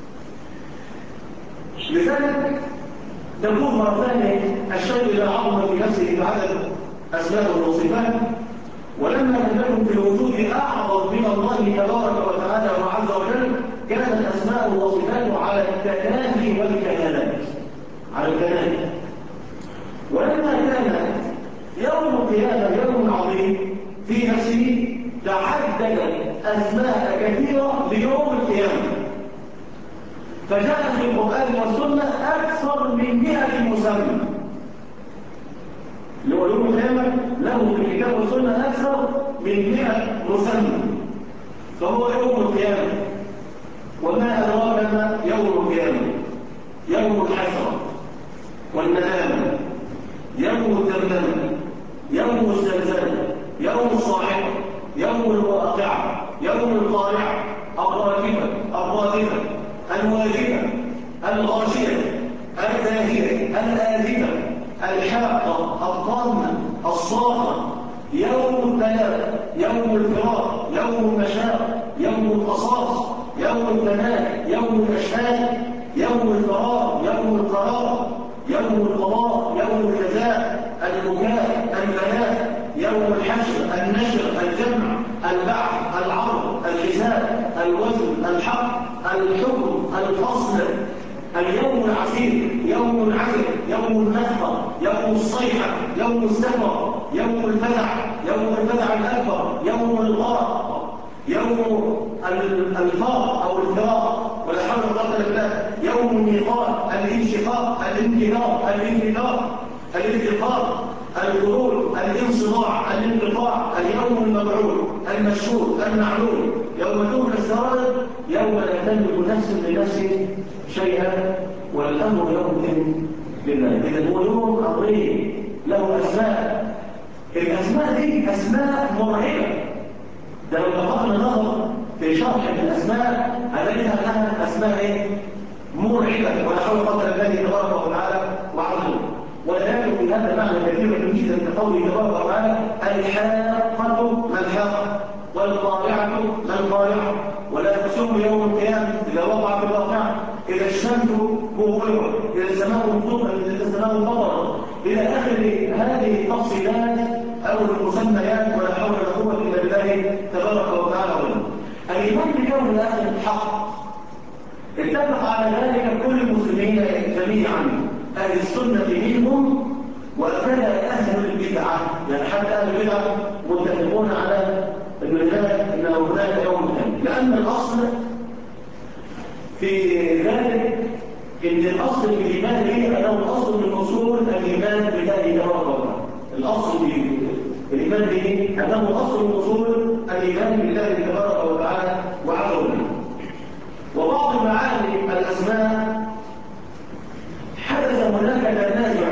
لذلك تكون مرة ثانية الشيء إلى عظمة في نفسه بعدد أسماء وصفات، ولما لم يكن في الوجود أعظم من الله تبارك وتعالى وعز وجل كانت الأسماء والصفات على التنافي والكمالات، على التنافي. ولما كان يوم القيامة يوم عظيم في نفسه تعددت أسماء كثيرة ليوم القيامة، فجاء في القرآن والسنة أكثر من 100 مسمى. يوم القيامة له في الكتاب والسنة أكثر من 100 مسمى، فهو يوم القيامة. وما أدراك ما يوم القيامة؟ يوم الحسرة والندامة، يوم الدمدمة، يوم الزلزال، يوم الصاعقة، يوم الواقعة، يوم القارعة، الرادفة، الواجبة، الغاشية، الزاهية، الآزفة، الحاقة، الطامة، الصاخة، يوم التلاق، يوم الفراق، يوم المشاق، يوم القصاص، يوم التناد، يوم الأشهاد، يوم الفراغ، يوم القرار، يوم القضاء، يوم الجزاء، البكاء، البلاء، يوم الحشر، النشر، الجمع، البعث، العرض، الحساب، الوزن، الحق، الحكم، الفصل، اليوم العسير، يوم العسر، يوم النفخة، يوم الصيحة، يوم السفر، يوم الفزع، يوم الفزع الأكبر، يوم الغرق، يوم الفار أو الفراق، ولا حول ولا قوة إلا بالله، يوم الميقات، الانشقاق، الانكدار، الانفجار، الانتقام، الخروج، الانصداع، الانقطاع، اليوم المبعوث، المشهود، المعلوم، يوم تبلى السرائر، يوم لا تملك نفس لنفس شيئا والامر يوم لله. اذا هو يوم عظيم له اسماء، الاسماء دي اسماء مرعبه. ده لو لقطنا نظر في شرح الاسماء هنلاقيها انها اسماء مرعبه، ولا حول ولا قوه الا بالله تبارك وتعالى وعظمه. ولا يكن في هذا معنى كثير جدا كقوله تبارك وتعالى الحاقة ما الحاقة والقارعة ما القارعة، ولا تقسم يوم القيامة إذا وقع في الواقع، إذا الشمس كورت، إذا السماء انفطرت، إذا السماء انفطرت، إلى آخر هذه التفصيلات أو المسميات، ولا حول ولا قوة إلا بالله تبارك وتعالى. الإيمان بكون الآخر حق اتفق على ذلك كل المسلمين جميعا، أهل السنة منهم وكذا أهل البدعة، يعني حتى أهل البدعة متفقون على أن هناك يوم ثاني، لأن الأصل في ذلك إن الأصل في الإيمان به أنه أصل من أصول الإيمان بالله تبارك وتعالى. الأصل في الإيمان به أنه أصل من أصول الإيمان بالله تبارك وتعالى وعز وجل. وبعض معاني الأسماء حدث هناك تنازع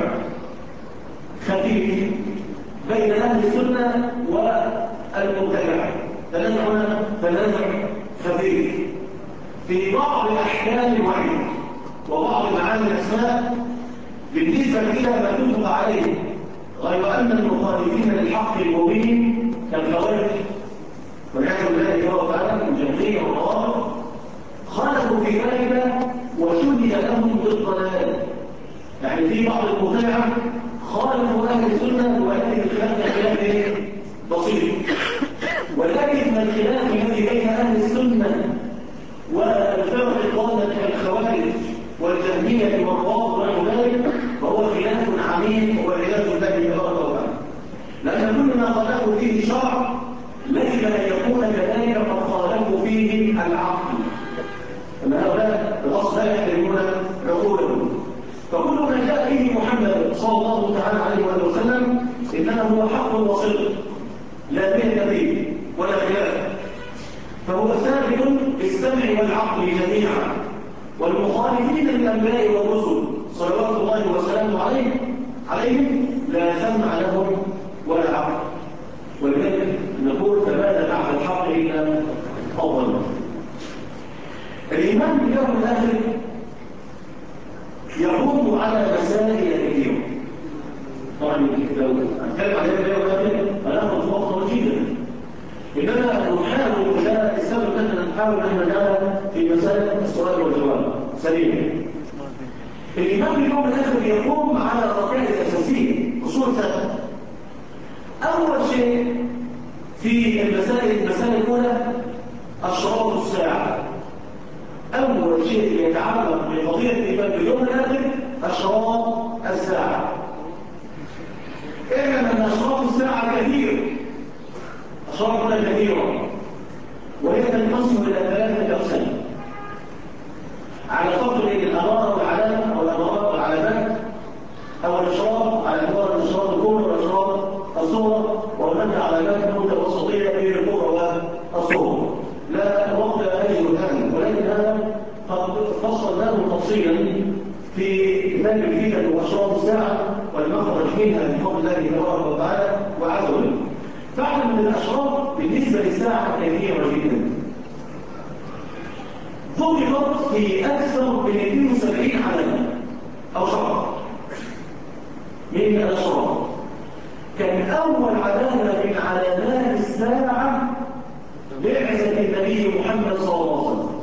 خفيف بين أهل السنة والمبتدعة، تنازع خفيف في بعض أحكام الوحي وبعض معاني الأسماء بالنسبة إلى ما اتفق عليه، غير أن المخالفين للحق المبين كالخوارج والعياذ بالله تبارك وتعالى الجهمية والروافض خالفوا في ذلك وشهد لهم بالضلال. يعني في بعض المبتدعة خالفوا أهل السنة، ولكن الخلاف خلاف بسيط، ولكن الخلاف الذي بين أهل السنة والفرق الضالة كالخوارج والجهمية والروافض ونحو ذلك فهو خلاف عميق والعياذ بالله تبارك وتعالى، لأن كل ما خالفوا فيه شرع لازم أن يكون كذلك قد خالفوا فيه العقل، أن هؤلاء الأصل لا يحترمون عقولهم. فكل ما جاء به محمد صلى الله تعالى عليه وسلم إنما هو حق وصدق لا بين فيه ولا خلاف، فهو ثابت بالسمع والعقل جميعا. والمخالفين للأنبياء والرسل صلوات الله وسلامه عليهم لا سمع لهم ولا عقل. أولا الإيمان باليوم الآخر يعود على مسائل كثيرة. طبعا لو أتكلم عن اليوم الآخر فنأخذ وقت طويل جدا، إنما نحاول لا السبب أننا نحاول أن نجعل في مسائل السؤال والجواب سليمة. الإيمان باليوم الآخر يقوم على الركائز الأساسية أصول ثلاثة. أول شيء في المسائل الأولى أشراط الساعة. أول شيء يتعلق بقضية الإيمان باليوم الآخر أشراط الساعة. اعلم أن أشراط الساعة كثير، أشراطنا كثيرة، وهي تنقسم إلى ثلاثة أقسام على قدر الأمارة والعلامة أو الأمارات والعلامات، أو الإشراط على اعتبار الإشراط الكبرى والإشراط الصغرى، وهناك علامات متوسطية بين الكبرى والصغرى. لا وقت أجل الآن، ولكن هذا قد فصلناه تفصيلا في كتاب الفتن وأشراط الساعة والمخرج منها بفضل الله تبارك وتعالى وعز وجل. فاعلم أن الأشراط بالنسبة للساعة كثيرة جدا، ضبطت في أكثر من 72 علامة أو شرط من الأشراط. كان أول علامة من علامات الساعة بعثة النبي محمد صلى الله عليه وسلم.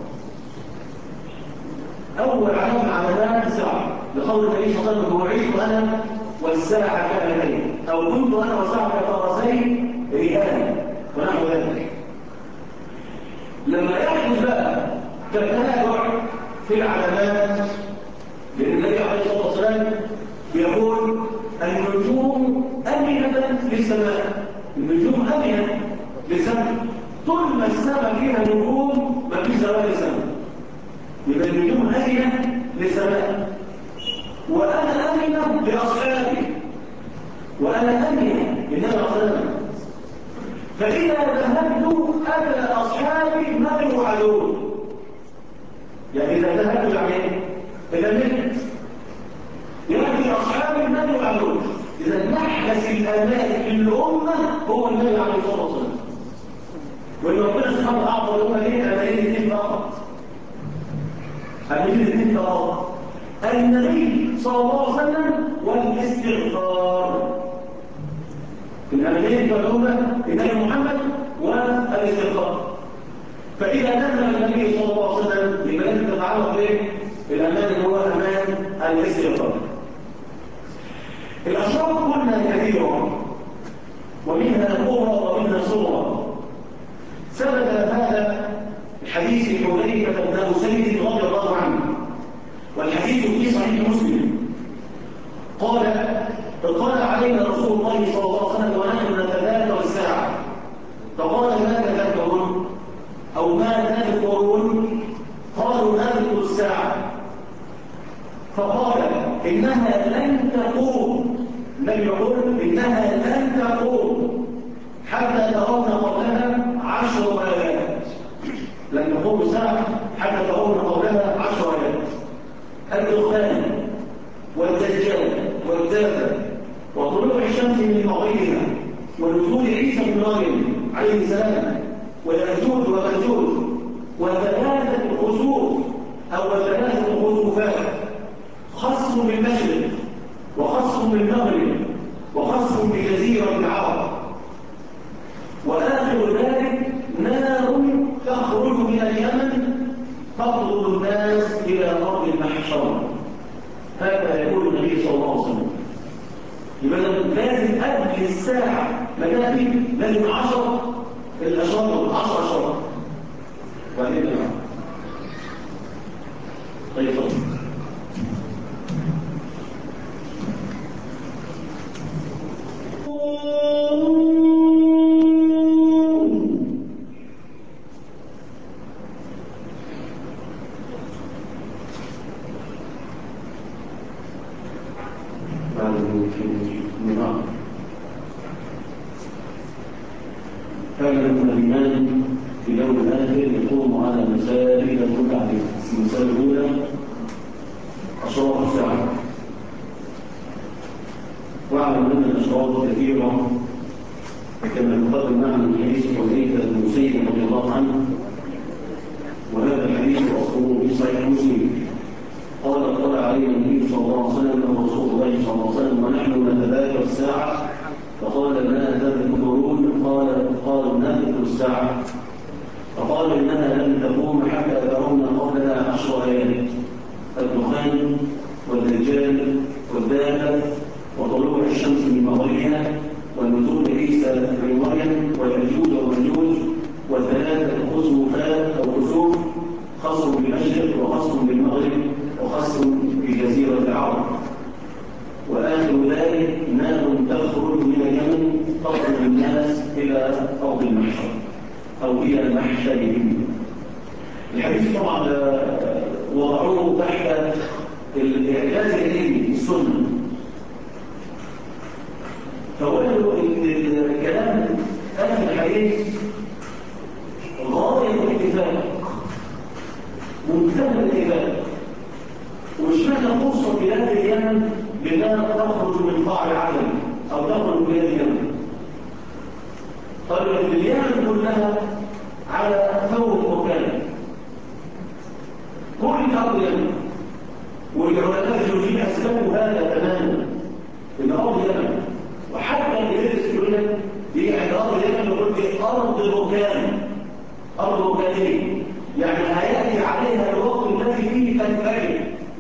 أول علامة من علامات الساعة لقول النبي صلى الله عليه وسلم: بعثت أنا والساعة كهاتين، أو كنت أنا والساعة كفرسين رهان ونحو ذلك. لما يحدث بقى كالتنازع في العلامات، لأن النبي عليه الصلاة والسلام يقول: النجوم أمنة للسماء. النجوم أمنة للسماء، طول ما السماء فيها نجوم ما فيش زوال السماء، يبقى النجوم أمنة للسماء. وأنا أمنة لأصحابي، وأنا أمنة للنبي أصحابي. فإذا ذهبت أتى أصحابي ما يوعدون. يعني إذا ذهبت يعني إذا نمت يأتي أصحابي ما يوعدون. إذا محبس الآلاء في الأمة هو النبي عليه الصلاة والسلام. وإن ربنا سبحانه وتعالى الأمة ليه أمانين اثنين فقط، أمانين اثنين فقط: النبي صلى الله عليه وسلم والاستغفار. الأمانين في الأمة النبي محمد والاستغفار. فإذا نزل النبي صلى الله عليه وسلم لمن تتعلق به الأمان اللي هو أمان الاستغفار. الأشراط قلنا كثيرة، ومنها كبرى ومنها صغرى. ثبت هذا الحديث حذيفة بن أسيد رضي الله عنه، والحديث في صحيح مسلم، قال علينا رسول الله صلى الله عليه وسلم ونحن نتذاكر الساعة، فقال: ما تذكرون أو ما تذكرون؟ قالوا: نذكر الساعة. فقال: إنها لن تقوم. النبي يقول: إنها لن تقوم حتى ترون قبلها 10 آيات. لن تقوم الساعة حتى ترون قبلها 10 آيات: الدخان والدجال والدابة وطلوع الشمس من مغربها ونزول عيسى بن مريم عليه السلام ويأجوج ومأجوج وثلاثة خسوف أو ثلاثة خسوفات: خصف بالمشرق وخصف بالمغرب وخصف بجزيرة العرب، وآخر ذلك نار تخرج من اليمن تطرد الناس إلى أرض المحشر. هذا يقول النبي صلى الله عليه وسلم. يبقى لازم قبل الساعة مكافي، لازم 10 الأشراط، 10 أشراط. وبعدين طيب فعلا الإيمان باليوم الآخر يقوم على مسائل متعددة. المسألة الأولى أشراط الساعة، واعلم أن الأشراط كثيرة كما تقدم معنا من حديث حذيفة بن أسيد رضي الله عنه صلى الله عليه وسلم ونحن نتذاكر الساعة فقال ما تذكرون؟ قالوا نذكر الساعة. فقال إنها لن تقوم حتى ترون قبلها 10 آيات: الدخان والدجال والدابة وطلوع الشمس من مغربها ونزول عيسى بن مريم ويأجوج ومأجوج وثلاثة خسوفات أو كسوف، خصم بالمشرق وخصم بالمغرب وخصم بجزيرة العرب، وآخر ذلك نار تخرج من اليمن تطرد الناس إلى أرض المحشر أو إلى محشرهم. الحديث طبعا وضعوه تحت الإعجاز العلمي السنة، فوجدوا ان الكلام اهل الحديث غايه الاتفاق، منتهى الاتفاق، ومش معنى فرصه بلاد اليمن بلاد تخرج من قاع العالم او تخرج من بلاد اليمن. قالوا ان اليمن كلها على ثور مكان، كل ارض اليمن، والعلماء الجيولوجيين اثبتوا هذا تماما ان ارض اليمن، وحتى اللي يدرس يقول لك دي ارض اليمن، يقول دي ارض مكان، ارض مكانيه، يعني هياتي عليها الوقت الذي فيه تنفجر.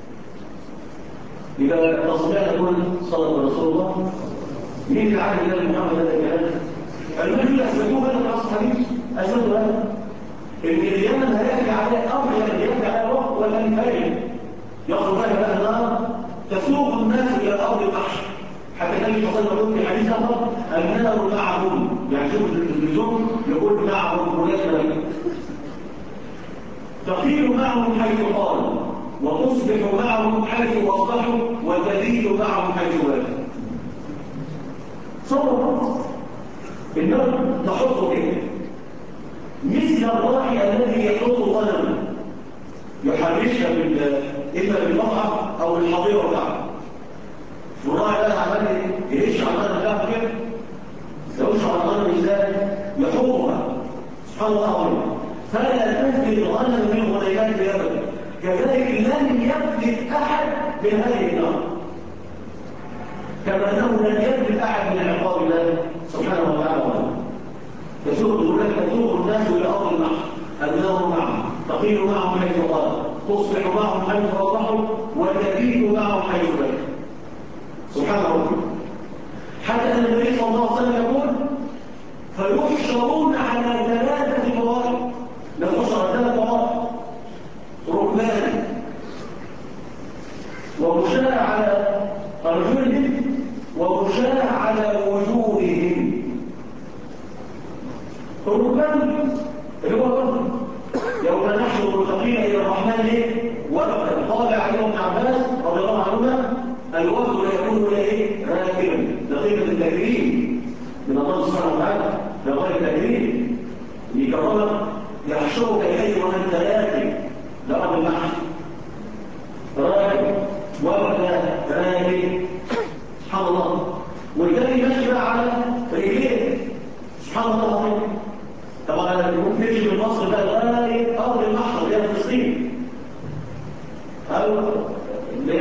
يبقى تصبيح نقول صلى رسول الله. مين اللي عارف الله محمد هذا الكلام؟ المجد اثبتوه هذا الاصل حديث، اثبتوا هذا ان اليمن هياتي عليها ارض اليمن ياتي عليها وقت وتنفجر، يخرج بها النار تسوق الناس الى ارض المحشر. حتى النبي صلى الله عليه وسلم في حديث اخر: النار معهم، يعني شوف اللزوم يقول معهم ولاد تقيل معهم حيث قالوا، وتصبح معهم حيث اصبحوا، وتزيد معهم حيث والوا. صور النار تحط كده مثل الراعي الذي يحط غنما يحرشها اما بالمطعم او بالحظيره بتاعته، والراعي ده عمال يهش على الغنم بتاعته كده، يهش على الغنم ازاي؟ يحوطها سبحان الله، فلا تهدي الغنم من غنيات ابدا. كذلك لن يفلت احد من هذه النار، كما انه لن يفلت احد من عقاب الله سبحانه وتعالى. تسوق الناس الى ارض المحشر، النار معهم، تقيل معهم حيث قال، تصبح معهم حيث اصبحوا، وتبيت معهم حيث بات. سبحان الله. حتى ان النبي صلى الله عليه وسلم يقول: فيحشرون على 3 طوائف، نحشر 3 طوائف: ركبان ومشاة على ارجلهم ومشاة على وجوههم. الركبان اللي هو الرجل، يوم نحشر المتقين الى الرحمن وفدا. قال علي بن عباس رضي الله عنهما: الوفد لا يكون ولا راكبا، دقيقه التكريم من الله سبحانه وتعالى، لغايه التكريم يكرمك يحشرك اليه وانت راكب لارض المحشر، راكب وفدا راكب، سبحان الله. والثاني ماشي بقى على رجليه، سبحان الله. طبعا انا ممكن تمشي من مصر بقى لغايه ارض المحشر اللي هي فلسطين، او اللي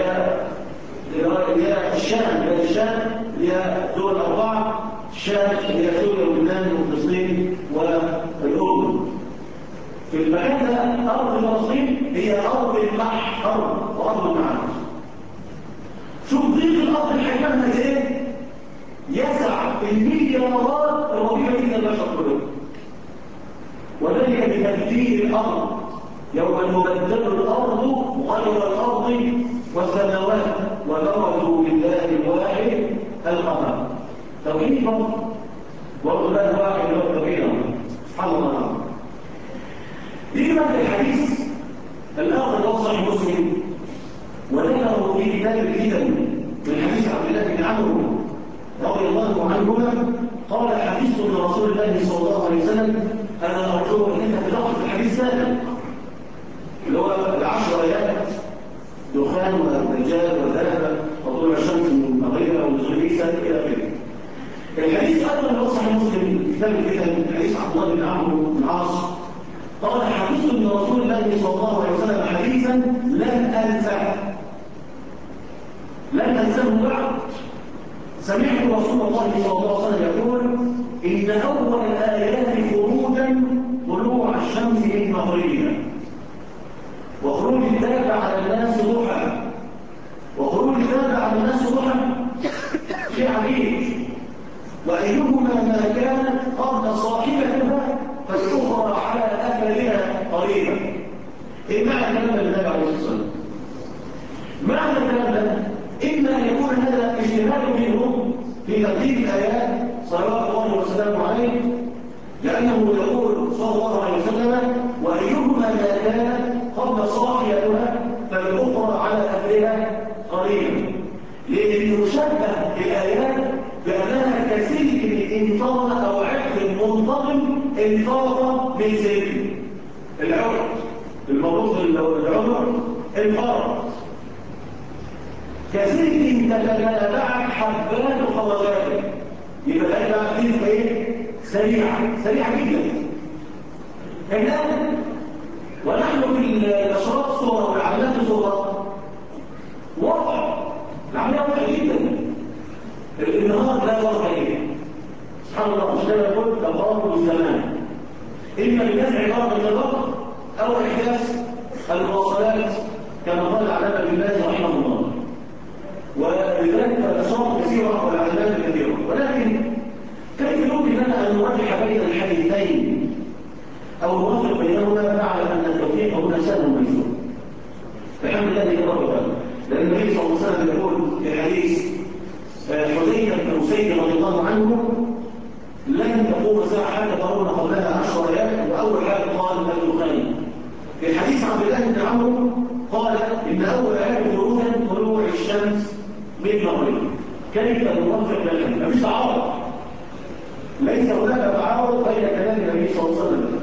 هي الشام اللي هي دول 4، الشام اللي هي سوريا ولبنان وفلسطين والاردن. في المكان ده ارض فلسطين هي ارض المحشر وارض المعاد. شوف ضيق الارض الحجمها ايه؟ يسع المليارات الرهيبه جدا البشر كلهم. وذلك بتبديل الارض، يوم تبدل الارض غير الارض والسماوات، وبرزوا لله الواحد القهار. توحيد برضه لا الواحد له التوحيد، سبحان الله. دي بقى الحديث الاخر اللي هو صحيح مسلم، وذكره في كتاب الفتن من حديث عبد الله بن عمرو رضي الله عنهما قال: حديث من رسول الله صلى الله عليه وسلم، انا ارجو ان انت تلاحظ الحديث هذا اللي هو 10 ايات: دخان ودجال وذهب وطلوع الشمس من مغربها ونزول عيسى الى اخره. الحديث ايضا اللي هو صحيح مسلم في كتاب الفتن حديث عبد الله بن عمرو بن العاص قال: حديث من رسول الله صلى الله عليه وسلم حديثا لن انساه أنزله بعد. سمعت رسول الله صلى الله عليه وسلم يقول إن أول الآيات خروجا طلوع الشمس من مغربها، وخروج الدابة على الناس ضحى، وخروج الدابة على الناس ضحى شيء عجيب. وأيهما ما كانت قبل صاحبتها فالأخرى على أثرها قريبا. إيه معنى كلام النبي عليه الصلاة والسلام؟ معنى كلام إما أن يكون هذا اجتهاد منهم في ترتيب الآيات صلوات الله وسلامه عليه، لأنه يقول صلى الله عليه وسلم وأيهما ما كانت قبل صاحبتها فالأخرى على أثرها قريبا، لأنه شبه الآيات بأنها كسلك انفرد أو عقد منتظم انفرد من سلك العقد المربوط بالعمر انفرد كسلك تتتابعت حبات وخرجات. يبقى الآية بقى بتبقى إيه؟ سريعة جدا. الآن ونحن في الأشراط الصورة والعمليات الصورة واقع، العملية واقع جدا. النهار لا واقع إيه؟ سبحان الله، مش كده يقول تفاضل الزمان إما بنزع بعض النظر أو إحداث المواصلات كما قال العلامة بن باز رحمه الله. ولذلك الأشراط كثيرة والعلامات كثيرة، ولكن كيف يمكن لنا أن نرجح بين الحديثين أو نوافق بينهما نعلم أن التوفيق هنا سهل ميسور الحمد لله رب العالمين. لأن النبي صلى الله عليه وسلم يقول في حديث حذيفة بن أسيد رضي الله عنه لن تقوم ساعة حتى ترون قبلها 10 آيات، وأول حاجة قال الدخان. في حديث عبد الله بن عمرو قال إن أول آيات خروجا طلوع الشمس من مغربها. كيف نوفق بينهما؟ مفيش تعارض، ليس هناك تعارض بين كلام النبي صلى الله عليه وسلم.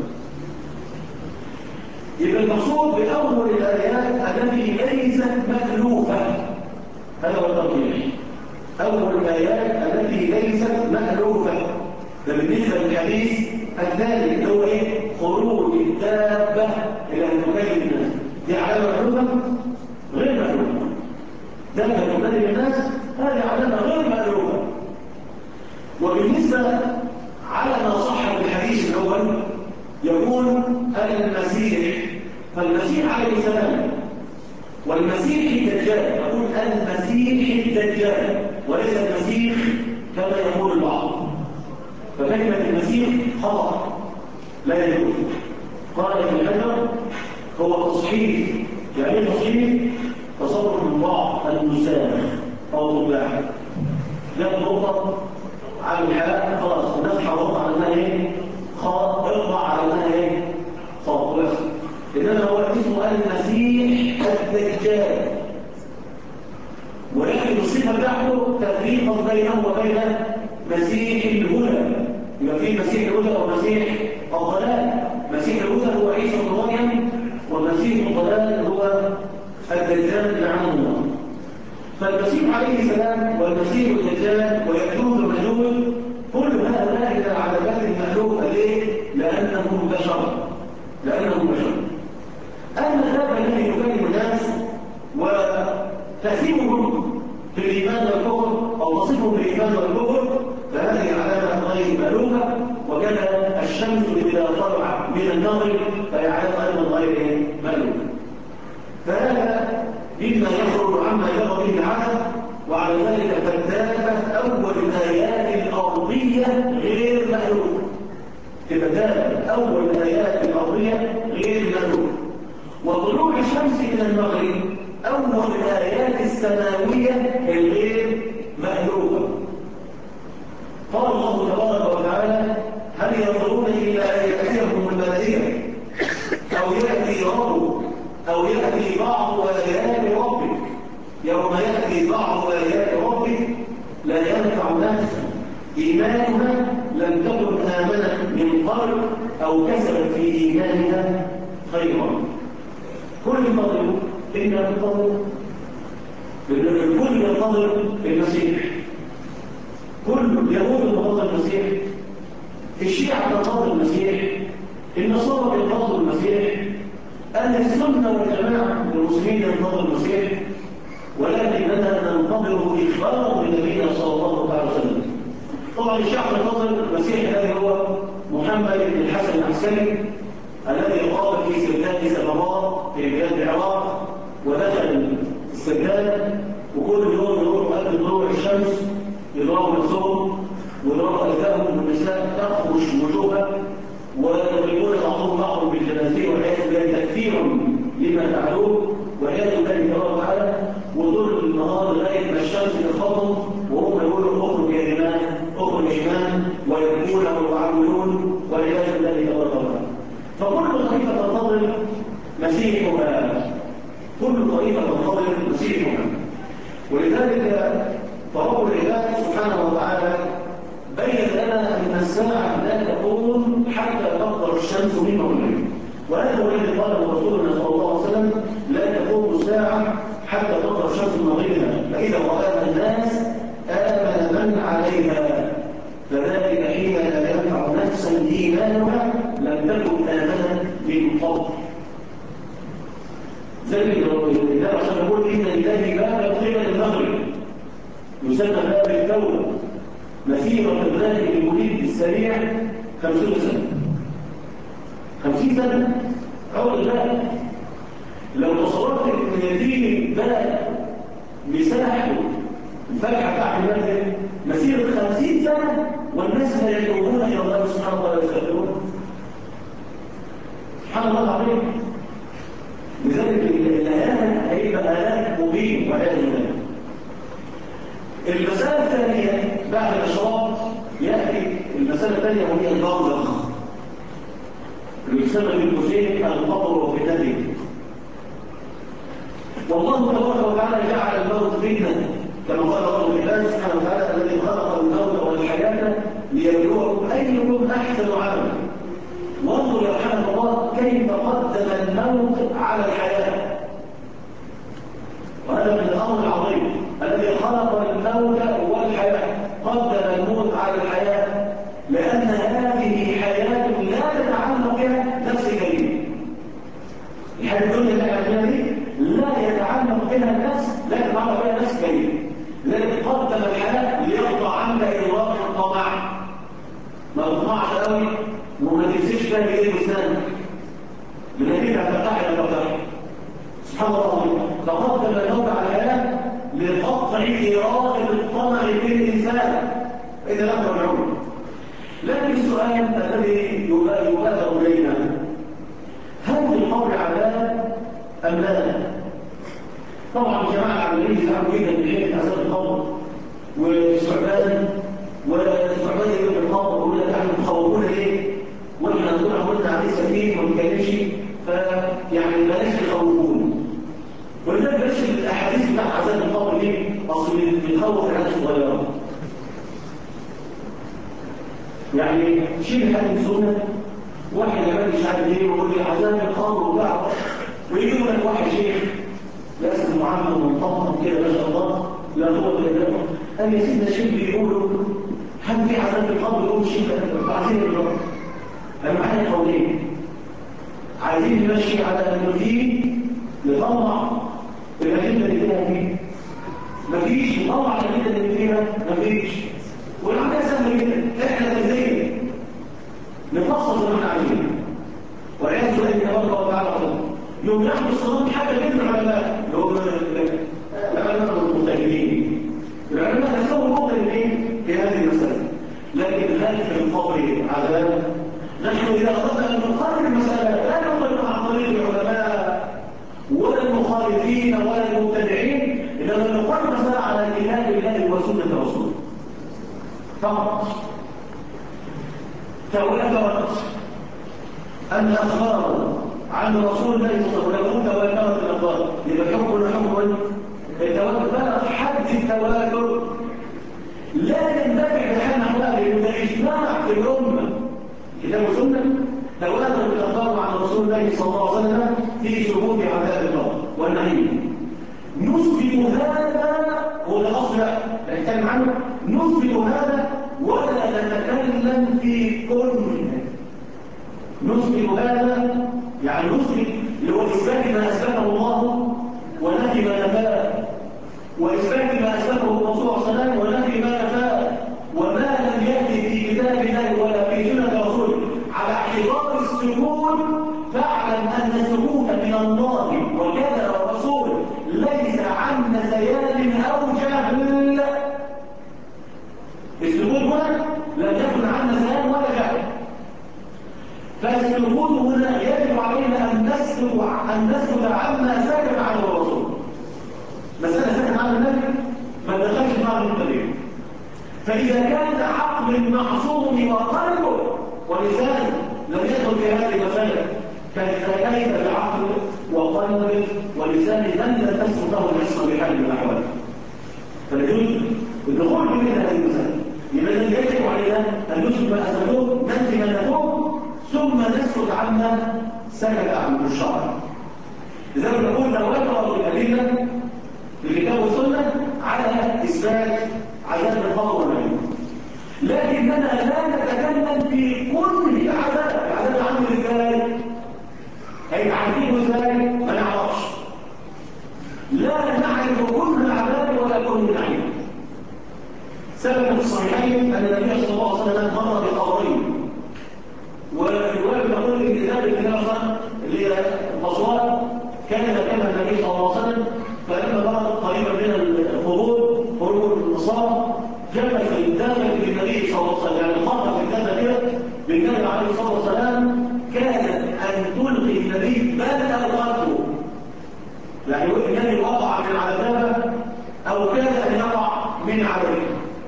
يبقى المقصود بأول الآيات التي ليست مألوفة، هذا هو الترجيح. أول الآيات التي ليست مألوفة، ده بالنسبة للحديث الثاني اللي هو إيه؟ خروج الدابة إلى أن تكلم الناس. دي علامة مألوفة؟ غير مألوفة. دابة تكلم الناس هذه علامة غير مألوفة. وبالنسبة على ما صح في الحديث الأول يقول المسيح، فالمسيح عليه السلام والمسيح الدجال، يقول المسيح الدجال وليس المسيح كما يقول البعض. فكلمة المسيح خطأ لا يجوز. قال ابن حجر هو تصحيح. يعني ايه تصحيح؟ تصرف من بعض النساخ أو طباع جاب نقطة على الحياة خلاص الناس حرصت على انها ايه؟ خاط ارفع على انها ايه؟ خاط بس. انما هو اسمه المسيح الدجال، ولكن الصفه بتاعته تفريقا بينه وبين مسيح الهدى. يبقى في مسيح الهدى ومسيح الضلال. مسيح الهدى هو عيسى بن مريم، ومسيح الضلال هو الدجال لعنه الله. فالمسيح عليه السلام والمسيح الدجال ويأجوج ومأجوج كل هؤلاء إلى علامات مألوفة. ليه؟ لأنهم بشر. أما الدابة التي تكلم الناس وتسيبهم في الإيمان والكفر أو تصفهم بالإيمان والكفر فهذه علامة غير مألوفة. وكذا الشمس إذا طلع من المغرب فهي علامة أيضا غير مألوفة. فهذا مما يخرج عما جرى به العالم. وعلى ذلك فالدابة أول الآيات الأرضية غير مألوفة. الدابة أول الآيات الأرضية غير مألوفة. وطلوع الشمس من المغرب أول الآيات السماوية الغير مألوفة. قال الله تبارك وتعالى هل ينظرون إلا أن يأتيهم الملائكة أو يأتي ربك أو يأتي بعض آيات ربك يوم يأتي بعض آيات ربك لا ينفع نفسا إيمانها لم تكن آمنت من قبل أو كسبت في إيمانها خيرا. كل ينتظر إلا ينتظر الكل ينتظر المسيح. كل اليهود ينتظر المسيح، الشيعة ينتظر المسيح، النصارى ينتظر المسيح، أهل السنة والجماعة المسلمين ينتظر المسيح. ولكننا ننتظر إخبارا من نبينا صلى الله عليه وسلم. طبعا الشعب ينتظر المسيح الذي هو محمد بن الحسن العسكري الذي قام في سرداب سمراء في بلاد العراق، ودخل السرداب وكل يوم يروحوا قبل طلوع الشمس يضربوا نفسهم ويضربوا أجزائهم والنساء تخرج وجوهها ويضربون بعضهم بعضا بالجنازير والعياذ بالله تكفيرا لما فعلوه والعياذ بالله تبارك وتعالى، وطول النهار لغايه ما الشمس تتفضل وهم يقولوا اخرج يا ايمان اخرج يا ايمان ويبكون ويعاونون والعياذ بالله تبارك وتعالى. فكل طريقه تنتظر مسيحها، كل طريقه تنتظر مسيحها. ولذلك فرب العباد سبحانه وتعالى بين لنا ان الساعه لا تقوم حتى تطلع الشمس من مغربها، وهذا هو الذي قاله رسولنا صلى الله عليه وسلم: لا تقوم الساعه حتى تطلع الشمس من مغربها، فاذا راها الناس امن من عليها، فذلك حين لا ينفع نفسا ايمانها لم تكن امنت من قبل. زي الله عشان يقول ان لله باب قبل المغرب يسمى باب التوبه، مسيرة ذلك المريد السريع 50 سنة. 50 سنة عود الباب. لو تصورت ان يدين باب مساحته الفتحة بتاعت المنزل مسيرة 50 سنة والناس لا يتوبون الى الله سبحانه وتعالى ويستغفرون، سبحان الله العظيم. لذلك الآيات هيبقى آيات مبين والعياذ بالله. المسألة الثانية بعد الإشراق يأتي المسألة الثانية وهي البرزخ اللي يسمى بالقوسين القبر وفتنته. والله تبارك وتعالى جعل الموت فتنة كما قال الله بالله سبحانه وتعالى: الذي خلق الموت والحياة ليبلوكم أيكم أحسن عملا. وانظر يا رحمة الله كيف قدم الموت على الحياة، وهذا من الأمر العظيم. الذي خلق الموت والحياة قدم الموت على الحياة، لأن هذه حياة لا تتعلق بها نفس كريم. الحياة الدنيا اللي احنا فيها دي لا يتعلق بها النفس، لا يتعلق بها نفس كريم. لذلك قدم الحياة ليقطع عنك إدراك الطمع. ما تطمعش قوي وما تمسكش فيها بإيد وسنانك، لأنك هتفتح لك تفتح. سبحان الله، فقدم الموت على الحياة لقطع إرادة الطمع في الإنسان إذا لم ترجعون. لكن السؤال الذي يبادر إلينا: هل في القبر عذاب أم لا؟ طبعا الجماعة العمليين يزعلوا جدا من حكاية عذاب القبر والثعبان يقول القبر ويقول لك احنا مخوفونا ليه؟ واحنا نقول عملنا عليه سفيه وما بنتكلمش، فيعني بلاش تخوفونا. ولذلك بلاش الاحاديث بتاعت عذاب القبر دي، اصل بتخوف العيال الصغيره. يعني شيل حد السنه واحد يعمل مش عارف ايه ويقول لي عذاب القبر وبتاع، ويجيب لك واحد شيخ لازم معامله منطقه كده ما شاء الله لا قوه الا بالله، قال يا سيدنا الشيخ بيقولوا هل في عذاب القبر؟ يقول الشيخ عايزين الرب. انا معايا قولين، عايزين نمشي على انه فيه نطلع الأجندة اللي فيها فيه مفيش، نطلع الأجندة اللي فيها مفيش، والعملية سهلة جدا. احنا تنزيل نفصل اللي احنا عايزينه والعياذ بالله تبارك وتعالى. يوم ياخد الصلاة حاجة جدا العلماء اللي هم العلماء المتكلمين، العلماء نفسهم مختلفين في هذه المسألة. لكن هل في القبر عذاب؟ نحن إذا أردنا أن نقرر المسألة لا نقرر عن طريق العلماء ولا المخالفين ولا المبتدعين، إنما نقرر المسألة على كتاب الله وسنة رسوله فقط. تواترت الأخبار عن رسول الله صلى الله عليه وسلم، تواترت الأخبار، يبقى حكم التواتر بلغ حد التواتر لا ينبغي بحال أحوال، لأنه ده إجماع في الأمة كتاب وسنة. تواتر الأخبار عن رسول الله صلى الله عليه وسلم في ثبوت عذاب القبر والنعيم. نثبت هذا هو الأصل نتكلم عنه، نثبت هذا ولا نتكلم في كل. نثبت هذا يعني نثبت اللي هو إثبات ما أثبته الله ونفي ما نفاه، وإثبات ما أثبته الرسول صلى الله عليه وسلم ونفي ما نفاه وما لم يأتي في كتاب الله ولا في سنة رسوله على اعتبار السكوت، فاعلم أن السكوت من الله وكذا الرسول ليس عن نسيان أو جهل. السكوت هنا لم يكن عن نسيان ولا جهل، فالسكوت هنا يجب علينا أن نسكت عما سكت عنه الرسول. مسألة سكت عنه النبي ما دخلش معه النبي. فإذا كان عقل معصوم وقلبه ولسانه لم يدخل في هذه المسألة، كيف بعقل وقلب ولسان من لا تسكت له العصمة بحال من الأحوال؟ فيجوز الدخول في مثل هذه المسألة. لماذا يجب علينا أن نثبت ما أثبتوه ننفي ما نفوه ثم نسكت عما سكت عنه الشرع. لذلك نقول لو ذكر الأدلة في الكتاب والسنة على إثبات عذاب القبر والنعيم، لكننا لا نتكلم في كل العذاب. العذاب عنه ازاي؟ هيتعذبه ازاي؟ ما نعرفش. لا نعرف كل العذاب ولا كل النعيم. ثبت في الصحيحين ان النبي صلى الله عليه وسلم مر بقبرين، وفي الروايه بنقول ان ذلك النبي اللي هي الغزوات كان كما النبي صلى الله عليه وسلم، فلما بلغ قريبا من القبور قبور النصارى جبل الدابه للنبي صلى الله عليه وسلم، يعني خطر في الدابه كده بالنبي عليه الصلاه والسلام، كانت ان تلقي النبي بل القتل، يعني النبي وقع من على الدابه او كاد ان يقع من عليه.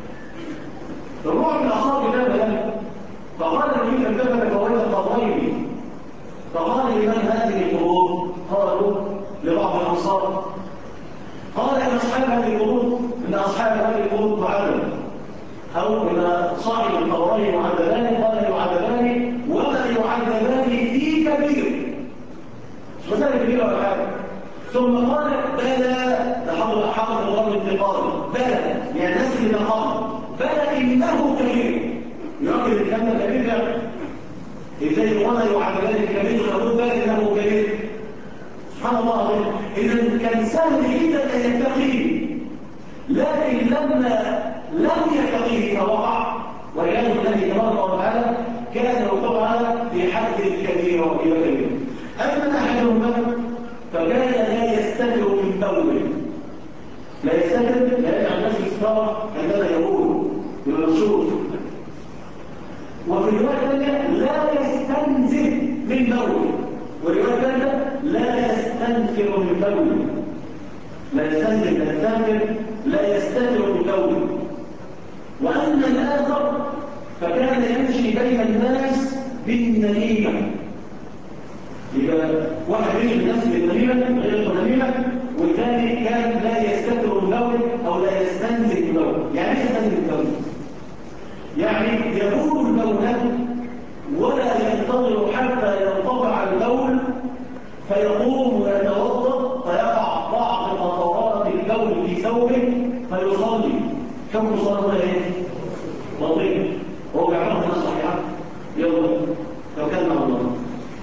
الروح من اصحاب الدابه ده فقال النبي الدابه فوجد قبرين، فقال لمن هذه القبور؟ قالوا لبعض الانصار. قال ان اصحاب هذه القبور ان اصحاب هذه القبور تعالوا، او ان صاحب القبرين يعذبان. قال يعذبان وما يعذبان في كبير، مش مسألة كبيرة ولا حاجة. ثم قال بلى، حافظ الغرب الانتقالي، بلى يعني ناس اللي قال بلى انه كبير، يؤكد الكلام ده كبير يعني ازاي وما يعذبان في كبير ويقول بلى انه كبير. سبحان الله العظيم. اذا كان سهل جدا ان يتقيه، لكن لما لم يتقيه فوقع والعياذ بالله تبارك وتعالى كان وقع في حد الكبير وكبير. اما احدهما فكان لا يستتر من بوله، لا يستتر لا يجعل نفسه استار عندما يقول بالمنشور. وفي الروايه الثانيه لا يستنزف من بوله، والروايه الثالثه لا يستنفر من بوله. لا يستنزف لا يستنفر لا يستتر من بوله. واما الاخر فكان يمشي بين الناس بالنميمه. يبقى واحد يمشي بالناس بالنميمه غير النميمه، والثاني كان لا يستتر من بوله او لا يستنزف من بوله. يعني ايه يستنزف من بوله؟ يعني يبول البول ولا ينتظر حتى ينقطع البول فيقوم ويتوضا فيقع بعض قطرات البول في ثوبه فيصلي. كم صلاه ايه؟ لطيف. هو بيعرفها ناس صحيحه يلا لو كان مع الله.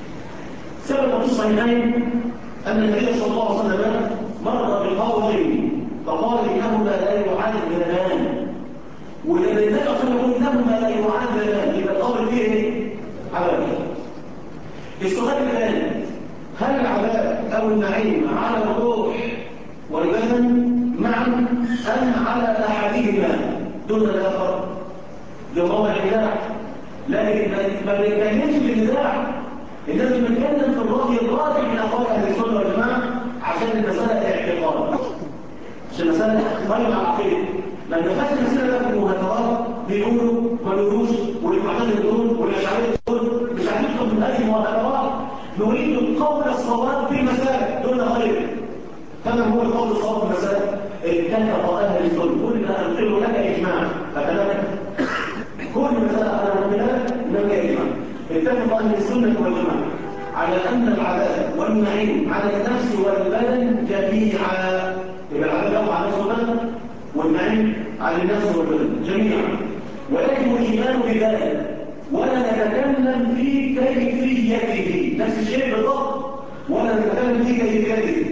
ثبت في الصحيحين ان النبي صلى الله عليه وسلم مر بقبرين فقال انهما لا يعذبان، ولما النبي صلى الله عليه وسلم يقول انهما لا يعذبان يبقى القبر فيه ايه؟ عذاب. السؤال الثاني، هل العذاب او النعيم على الروح والبدن معا ام على احدهما دون الاخر؟ ده موضوع النزاع، لكن ما بنتكلمش في النزاع، الناس بنتكلم في الراي الراجح من اقوال اهل السنه والجماعه عشان المساله اعتقاد، عشان المساله غير عقيده. ما دخلش المساله في المهاترات بيقولوا ما بيقولوش والمعتزله بيقولوا والاشاعره بيقولوا مش هندخل من هذه المهاترات، نريد القول الصواب في المساله دون غيره. فما هو القول الصواب في المساله؟ اتفق اهل السنه، كل ما انقل لك اجماع فكذلك كل مساله انا انقلها انما اجماع. اتفق اهل السنه والجماعه على ان العذاب والنعيم على النفس والبدن جميعا. يبقى العذاب على النفس والبدن والنعيم على النفس والبدن جميعا، ويجب الايمان بذلك ولا نتكلم في كيفيته. نفس الشيء بالضبط ولا نتكلم في كيفيته.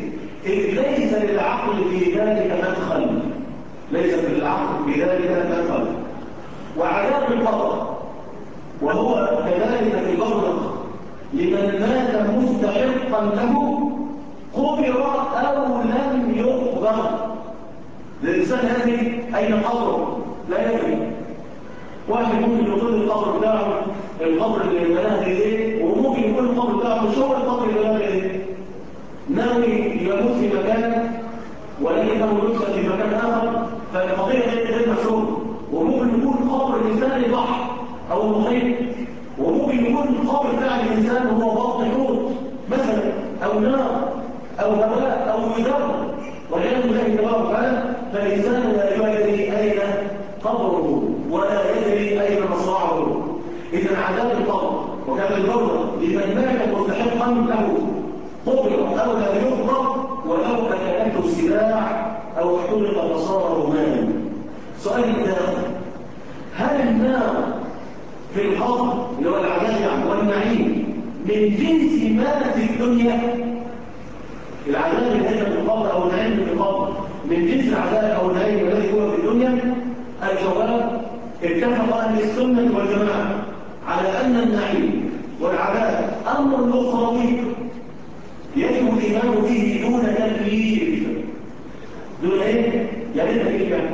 ليس للعقل في ذلك مدخل، ليس للعقل في ذلك مدخل. وعذاب القبر وهو كذلك في البرزخ لمن مات مستحقا له قبر أو لم يقبر. الإنسان يدري أين قبره؟ لا يدري. واحد ممكن يقول القبر بتاعه القبر اللي بناه إليه، وممكن يكون القبر بتاعه مش هو القبر اللي بناه إليه. ناوي يموت في مكان ولكنه يدفن في مكان آخر، فالقضية غير مشهورة. وممكن يكون قبر الإنسان البحر أو المحيط، وممكن يكون القبر بتاع الإنسان هو بطن حوت مثلا، أو نار أو هواء أو مدار، والعياذ بالله تبارك وتعالى. فالإنسان لا يدري أين قبره ولا يدري أين مصرعه. إذا عذاب القبر وكان البرزخ لمن مات مستحقا له قبر أو لم يقبر ولو أكلته السباع أو احترق فصار ماء. سؤال الداخل: هل النار في القبر اللي هو العذاب والنعيم من جنس ما في الدنيا؟ العذاب اللي هي في القبر او النعيم في القبر من جنس العذاب او النعيم الذي هو في الدنيا؟ الجواب: اتفق اهل السنه والجماعه على ان النعيم والعذاب امر اخروي يجب الايمان به دون تكليف. دون ايه؟ يعني ايه تكليف؟ يعني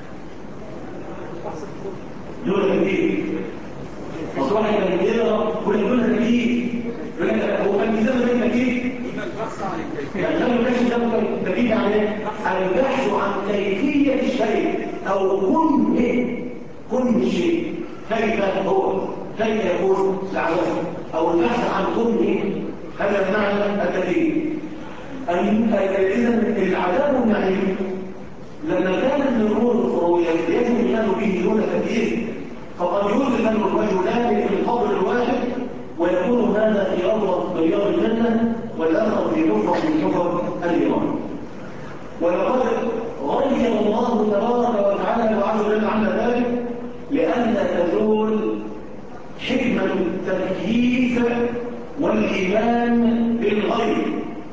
دون تكليف. مصلحه الكبيره ودون تكليف. يقول لك هو كان بيسمى ايه تكليف؟ يعني لما البحث ده تكليف عن ايه؟ البحث عن كيفيه الشيء او كن الشيء، كيف هو، كيف يكون العذاب، او البحث عن هذا معنى التكليف. اذا العذاب والنعيم لما كانت من الامور الاخرويه يجب الايمان به دون تكليف، فقد يدخل الرجلان في القبر الواحد ويكون هذا في أرض رياض الجنة والآخر في حفرة من حفر النيران. ولقد غير الله تبارك وتعالى وعز وجل عن ذلك لئلا تزول حكمة التكييف والإيمان بالغيب،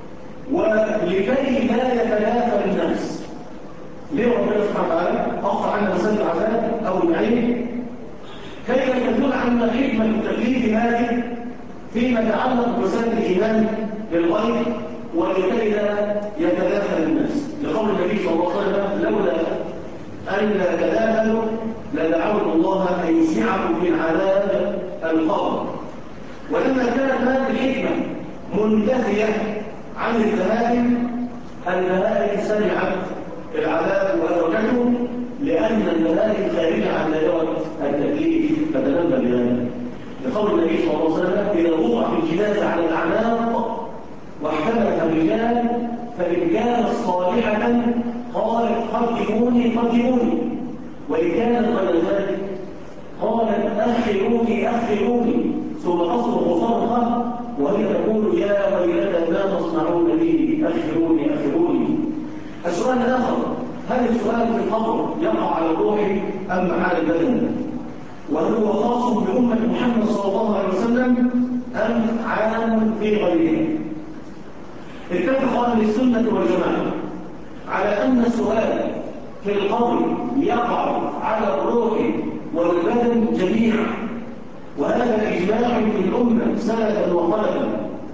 ولكي لا يتلافى الناس. ليه ربنا سبحانه وتعالى أخطأ عنا مسألة العذاب أو النعيم؟ كيف تدل عنا حكمة التكليف هذه فيما يتعلق بمسألة الإيمان بالغيب ولكي لا يتداخل الناس؟ لقول النبي صلى الله عليه وسلم: لولا أن لا تداخلوا لدعوت الله أن يسمعكم من عذاب القبر. ولما كانت هذه الحكمة منتهية عن البهائم سمعت العذاب وأدركته، لأن البهائم خارجة عن دائرة التكليف فتنبه بذلك. لقول النبي صلى الله عليه وسلم: إذا وضع في الجنازة على الأعناق واحتملها الرجال فإن كانت صالحة قالت قدموني، وإن كانت غير ذلك قالت أخروني، ثم تصرخ صرخة وهي تقول: يا ويلتى ما تصنعون بي، أخروني. السؤال الآخر: هل السؤال في القبر يقع على الروح أم على البدن؟ وهل هو خاص بأمة محمد صلى الله عليه وسلم أم عام في غيره؟ اتفق أهل السنة والجماعة على أن السؤال في القبر يقع على الروح والبدن جميعا، وهذا إجماع في الأمة سلفا وخلفا.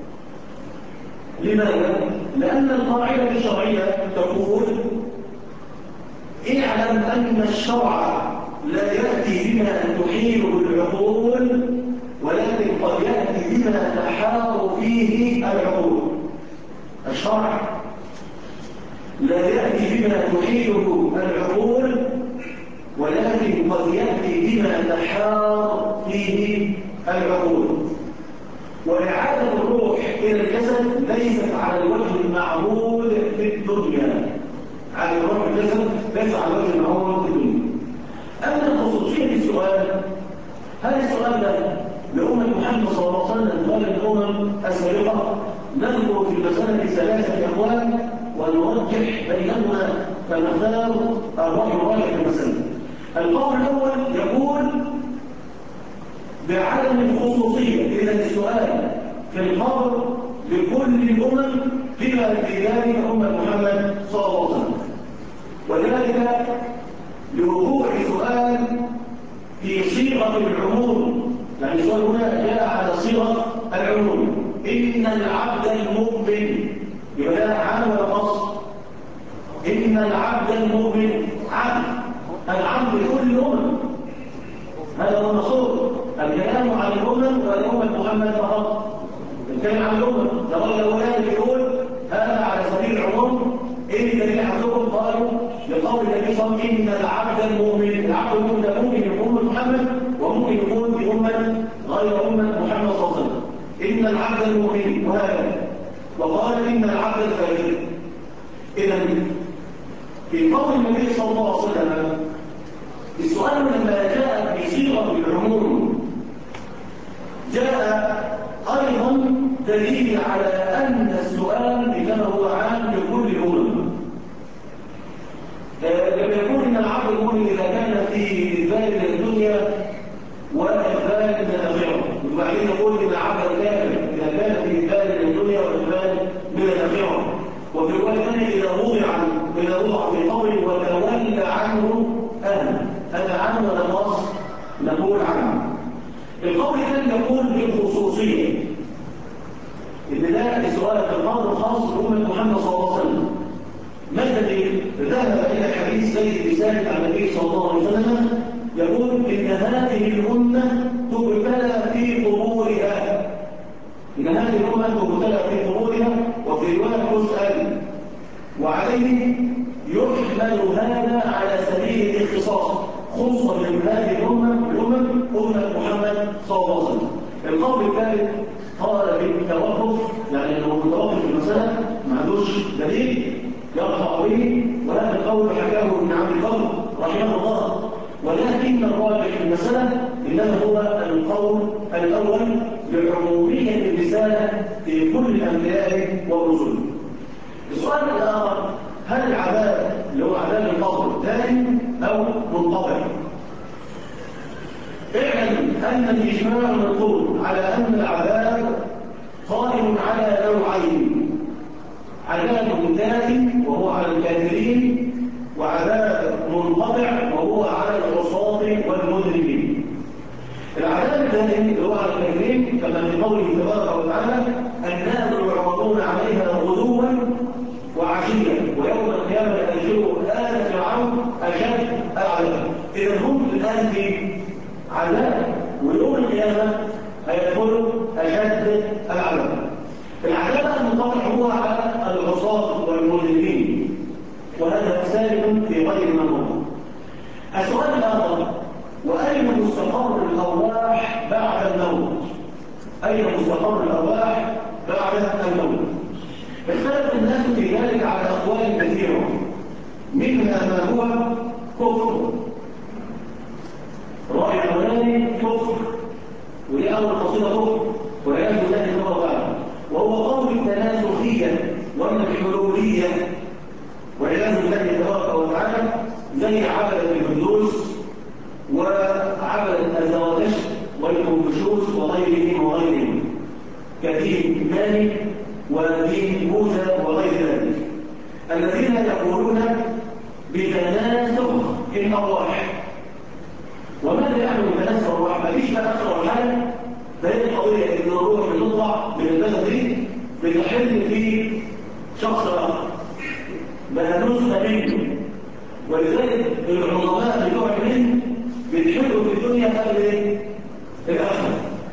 لماذا؟ لأن القاعدة الشرعية تقول: اعلم أن الشرع لا يأتي بما تحيله العقول، ولكن قد يأتي بما تحار فيه العقول. الشرع لا يأتي بما تحيله العقول، ولكن قد يأتي بما تحار فيه العقول. وإعادة الروح إلى الجسد ليست على الوجه المعمول في الدنيا. على الروح الجسد ليس على الوجه المعمول في الدنيا. أما خصوصية السؤال، هل السؤال ده لأمة محمد صلى الله عليه وسلم ولا الأمم السابقة؟ نذكر في المسألة 3 أقوال ونرجح بينهما فنختار الرأي الراجح في المسألة. القول الأول يقول بعدم الخصوصية، إذا السؤال في القبر لكل الأمم بما في ذلك أمة محمد صلى الله عليه وسلم. وذلك لوقوع سؤال في صيغة العموم، يعني السؤال هنا جاء على صيغة العموم. إن العبد المؤمن، يبقى ده عام ولا خاص؟ إن العبد المؤمن عبد، العبد لكل الأمم، هذا هو المقصود. الكلام عن الأمم والأمة محمد فقط، الكلام عن الأمم. الرجل الأولاني يقول هذا على سبيل العموم. إيه الذي حصلكم؟ قالوا لقول النبي صلى الله عليه وسلم إن العبد المؤمن، العبد المؤمن ده ممكن يكون محمد وممكن يكون في أمة غير أمة محمد صلى الله عليه وسلم. إن العبد المؤمن وهكذا، وقال إن العبد الفاجر. إذا في قول النبي صلى الله عليه وسلم السؤال لما جاء بصيغة العموم جاء أيضا دليل على أن السؤال إنما هو عام لكل الأمم. لما يقول إن العبد المؤمن إذا كان في ذلك الدنيا وإقبال من الآخرة، وبعدين يقول إن العبد الكافر إذا كان في ذلك الدنيا وإقبال من الآخرة. وفي الرواية الثانية إذا وضع في قوله وتولى عنه أهل، هذا عنه ولا خاص؟ نقول عنه. القول الثاني يقول بالخصوصية، إن ده السؤال في القول الخاص بأمة محمد صلى الله عليه وسلم. ما الدليل؟ ذهب إلى حديث سيد ثابت عن النبي صلى الله عليه وسلم يقول إن هذه الأمة تبتلى في قبورها، إن هذه الأمة تبتلى في قبورها، وفي رواية تسأل، وعليه يحمل هذا على سبيل الاختصاص، خصوصا من هذه الأمة أمة محمد صلى الله عليه وسلم. القول الثالث قال بالتوقف، يعني أنه متوقف في المسألة ما عندوش دليل يرفع به، وهذا القول حكاه ابن عبد البر رحمه الله. ولكن الراجح في المسألة إنما هو القول الأول لعمومية الرسالة في كل الأنبياء والرسل. السؤال الآخر، هل العذاب اللي هو عذاب القبر دائم أو منقطع؟ اعلم أن الإجماع منقول على أن العذاب قائم على نوعين: عذاب دائم وهو على الكافرين، وعذاب منقطع وهو على العصاة والمذنبين. العذاب الدائم اللي هو على الكافرين كما في قوله تبارك وتعالى النار يعرضون عليها غدوا وعشيا ويوم القيامة يأجروا آل فرعون أشد العذاب. إذا هم الآن في عذاب، ويوم القيامة هيدخلوا أشد العذاب. العذاب المنقطع هو على العصاة والمذنبين، وهذا ثابت في غير الموضوع. السؤال الآخر، وأين مستقر الأرواح بعد الموت؟ أين مستقر الأرواح بعد الموت؟ اختلف الناس في ذلك على أقوال كثيرة، منها ما هو كفر. الرأي الأولاني كفر، ودي أول قصيدة كفر والعياذ بالله الله تعالى، وهو قول التناسخية والحلولية والعياذ بالله تبارك وتعالى، زي عبدة الهندوس وعبدة الزرادشت والكونفوشيوس وغيرهم كدين مالك ودين بوذا وغير ذلك، الذين يقولون بتناسخ الأرواح. وماذا يعني بتناسخ الأرواح؟ ما فيش بقى أكثر حاجة، فهي القضية إن الروح بتطلع من البلد دي بتحل في شخص آخر بقى نسخة منه. ولذلك العظماء بتوع العلم بيتحلوا في الدنيا قبل الآخرة،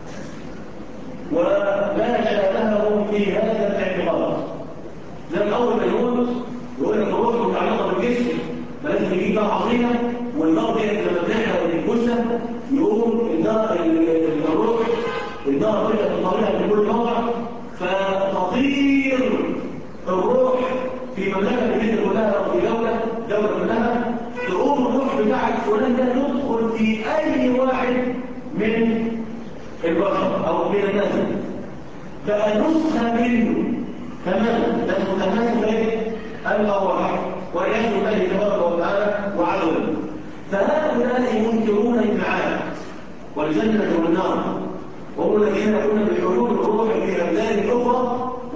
وما شابههم في هذا الاعتقاد. زي أول ما يقول لك الروح متعلقة بالجسم، فلازم يجيب بقى عظيمة، والنار دي لما بنحرق الجثة يقوم الروح النار تبقى تطلعها في كل موضع، فتطير الروح في مملكة الدنيا كلها أو في دولة كلها، تقوم الروح بتاعك فلان ده يدخل في أي واحد من البشر أو من الناس، بقى نسخة منه تماما. ده متماسك ايه؟ الأرواح والعياذ بالله تبارك وتعالى وعدله. فهؤلاء ينكرون المعاد والجنة والنار، وهم الذين يقولون بحلول الروح في أبدان أخرى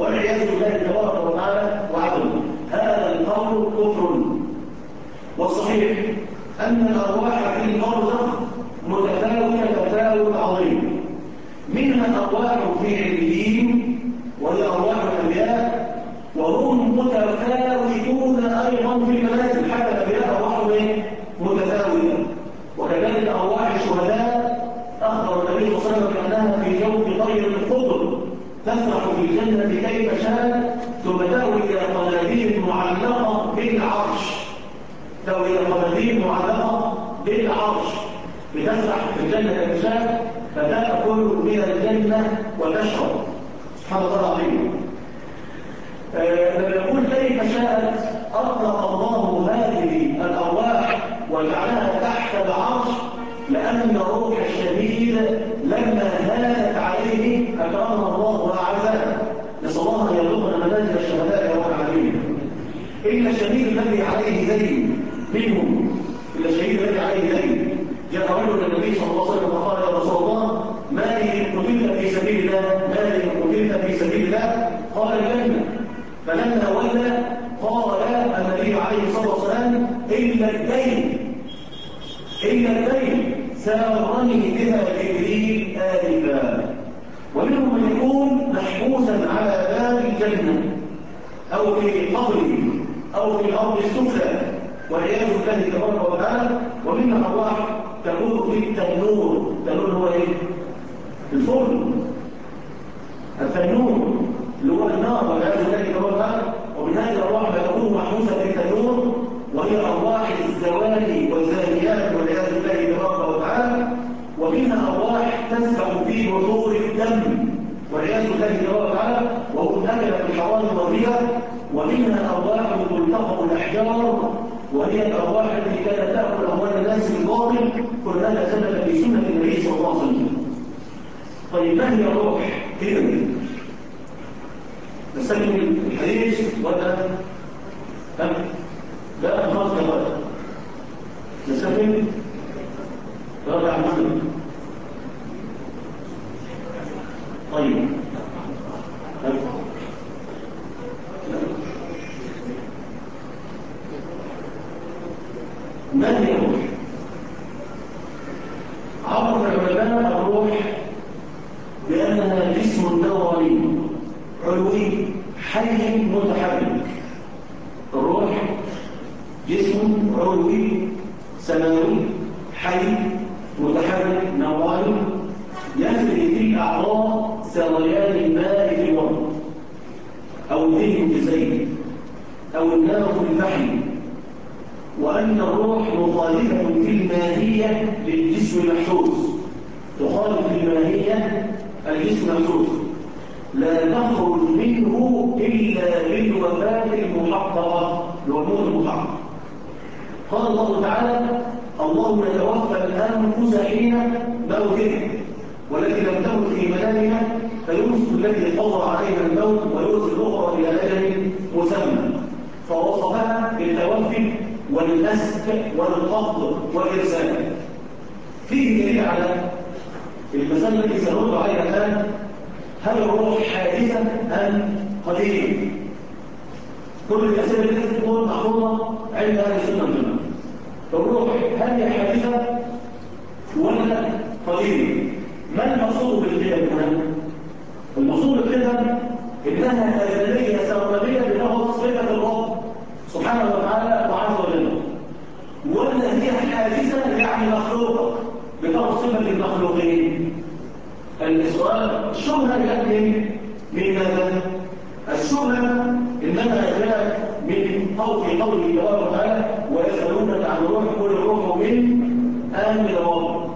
في عليين وهي أرواح الأنبياء، وهم متفاوتون أيضا في المنازل، حتى الأنبياء أرواحهم متفاوتة. وكذلك أرواح الشهداء أخبر النبي صلى الله عليه وسلم بأنها في جوف طير خضر تسرح في الجنة كيف شاء، ثم تأوي إلى قناديل معلقة بالعرش، تأوي إلى قناديل معلقة بالعرش بتسرح في الجنة كيف شاء، فتأكل من الجنة وتشرب. سبحان الله العظيم. لما يقول كيف شاءت أطلق الله هذه الأرواح وجعلها تحت العرش، لأن الروح الشديد لما هانت عليه أكرمها الله وأعزها. نسأل الله أن يرزقنا منازل الشهداء يا رب العالمين. إلا الشهيد الذي عليه دين منهم، إلا الشهيد الذي عليه دين. جاء رجل النبي صلى الله عليه وسلم وقال يا رسول الله ما لي إن قتلت في سبيل الله، ما لي إن قتلت في سبيل الله؟ قال الجنة. فلما ولى قال النبي عليه الصلاة والسلام إلا الدين، إلا الدين سارني بها جبريل آلفا. ومنهم من يكون محبوسا على باب الجنة أو في قبره أو في الأرض السفلى والعياذ بالله تبارك وتعالى. ومنها أرواح تكون في التنور. التنور هو إيه؟ الفرن، التنور اللي هو النار والعياذ بالله تبارك وتعالى. ومن هذه الأرواح ما تكون محبوسة في التنور وهي أرواح الزواني والزانيات والعياذ بالله تبارك وتعالى. ومنها أرواح تسبح في بحور الدم والعياذ بالله تبارك وتعالى وهم أكلت الحرام والربا. ومنها أرواح تلتقط الأحجار وهي الأرواح التي كانت تأكل أموال الناس بالباطل. كل هذا ثبت في سنة النبي صلى الله عليه وسلم. طيب ما هي الروح؟ إذا نستكمل الحديث ولا لا خلاص كمان نستكمل رابع المغرب. طيب ما هي الروح؟ عرف العلماء الروح بأنها جسم نوراني علوي حي متحرك. الروح جسم علوي سماوي حي متحرك نوراني يجري في أعضاء سريان الماء في الورد أو الذهن في الزيت أو النار في الفحم. وأن الروح مخالفة في الماهية للجسم المحسوس، تخالف في الماهية الجسم المحسوس، لا تخرج منه إلا بالوفاة المحققة والموت المحقق. قال الله تعالى الله يتوفى الأنفس حين موتها والتي لم تمت في منامها فيمسك التي قضى عليها الموت ويرسل الأخرى إلى أجل مسمى. فوصفها بالتوفي والأسك والقبض والإرسال. فيه دليل على المسألة التي سنرد عليها الآن: هل الروح حادثة أم قديمة؟ كل الأسئلة التي تكون محفوظة عند أهل السنة والجماعة. الروح هل هي حادثة ولا قديمة؟ ما المقصود بالقدم هنا؟ المقصود بالقدم إنها أزلية سرمدية بنظر صفة الرب سبحانه وتعالى وعز وجل، ولا هي حادثة يعني مخلوقة بنظر صفة المخلوقين؟ السؤال الشبهة جاءت من ماذا؟ الشبهة إنما جاءت من قوله تبارك وتعالى ويسألونك عن الروح قل الروح من أمر ربك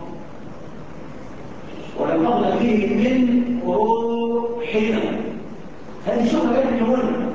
ونفخنا فيه من روحنا. هذه الشبهة جاءت من هنا،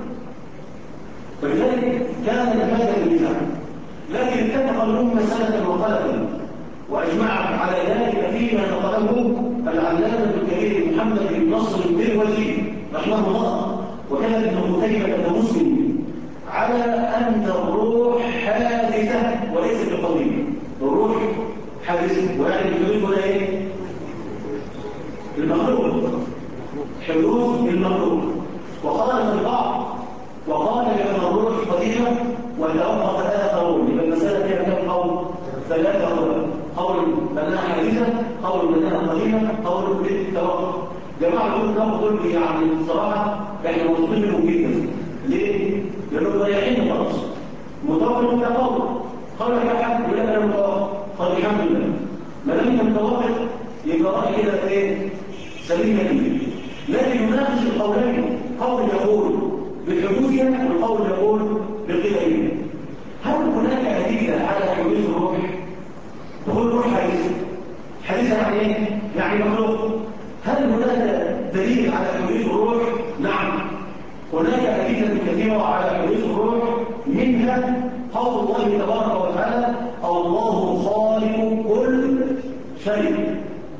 ولذلك كانت هذا البدع. لكن اتفق الأمة سنة وخلفا وأجمعت على ذلك فيما نقله العلامة الكبير محمد بن نصر البروزي رحمه الله وكان ابن قتيبة كمسلم على أن الروح حادثة وليست بقديمة. الروح حادثة ويعني الحدوث ولا إيه؟ المخلوق، حدوث المخلوق. وخالف البعض وقال بأن الروح قديمة وتوقف آخرون. يبقى المسألة فيها كم قول؟ ثلاثة قول: قول بأنها حادثة، قول بأنها قديمة، قول بالتوقف. جماعة الكفر دول يعني بصراحة احنا مبسوطين منهم جدا. ليه؟ لأنهم ضايعين خلاص. متوقف متفوق. قال يا حد يقول لك أنا متوقف. قال الحمد لله. ما دام أنت متوقف يبقى رأي كده إيه؟ سليم جدا. لكن يناقش القولين، قول يقول بالحدوثية والقول يقول بالقدرية. هل هناك أدلة على حدوث الروح؟ تقول الروح حديثة. حديثة يعني إيه؟ يعني مخلوق. هل هناك دليل على حدوث الروح؟ نعم. هناك أدلة كثيرة على حدوث الروح، منها قول الله تبارك وتعالى: الله خالق كل شيء.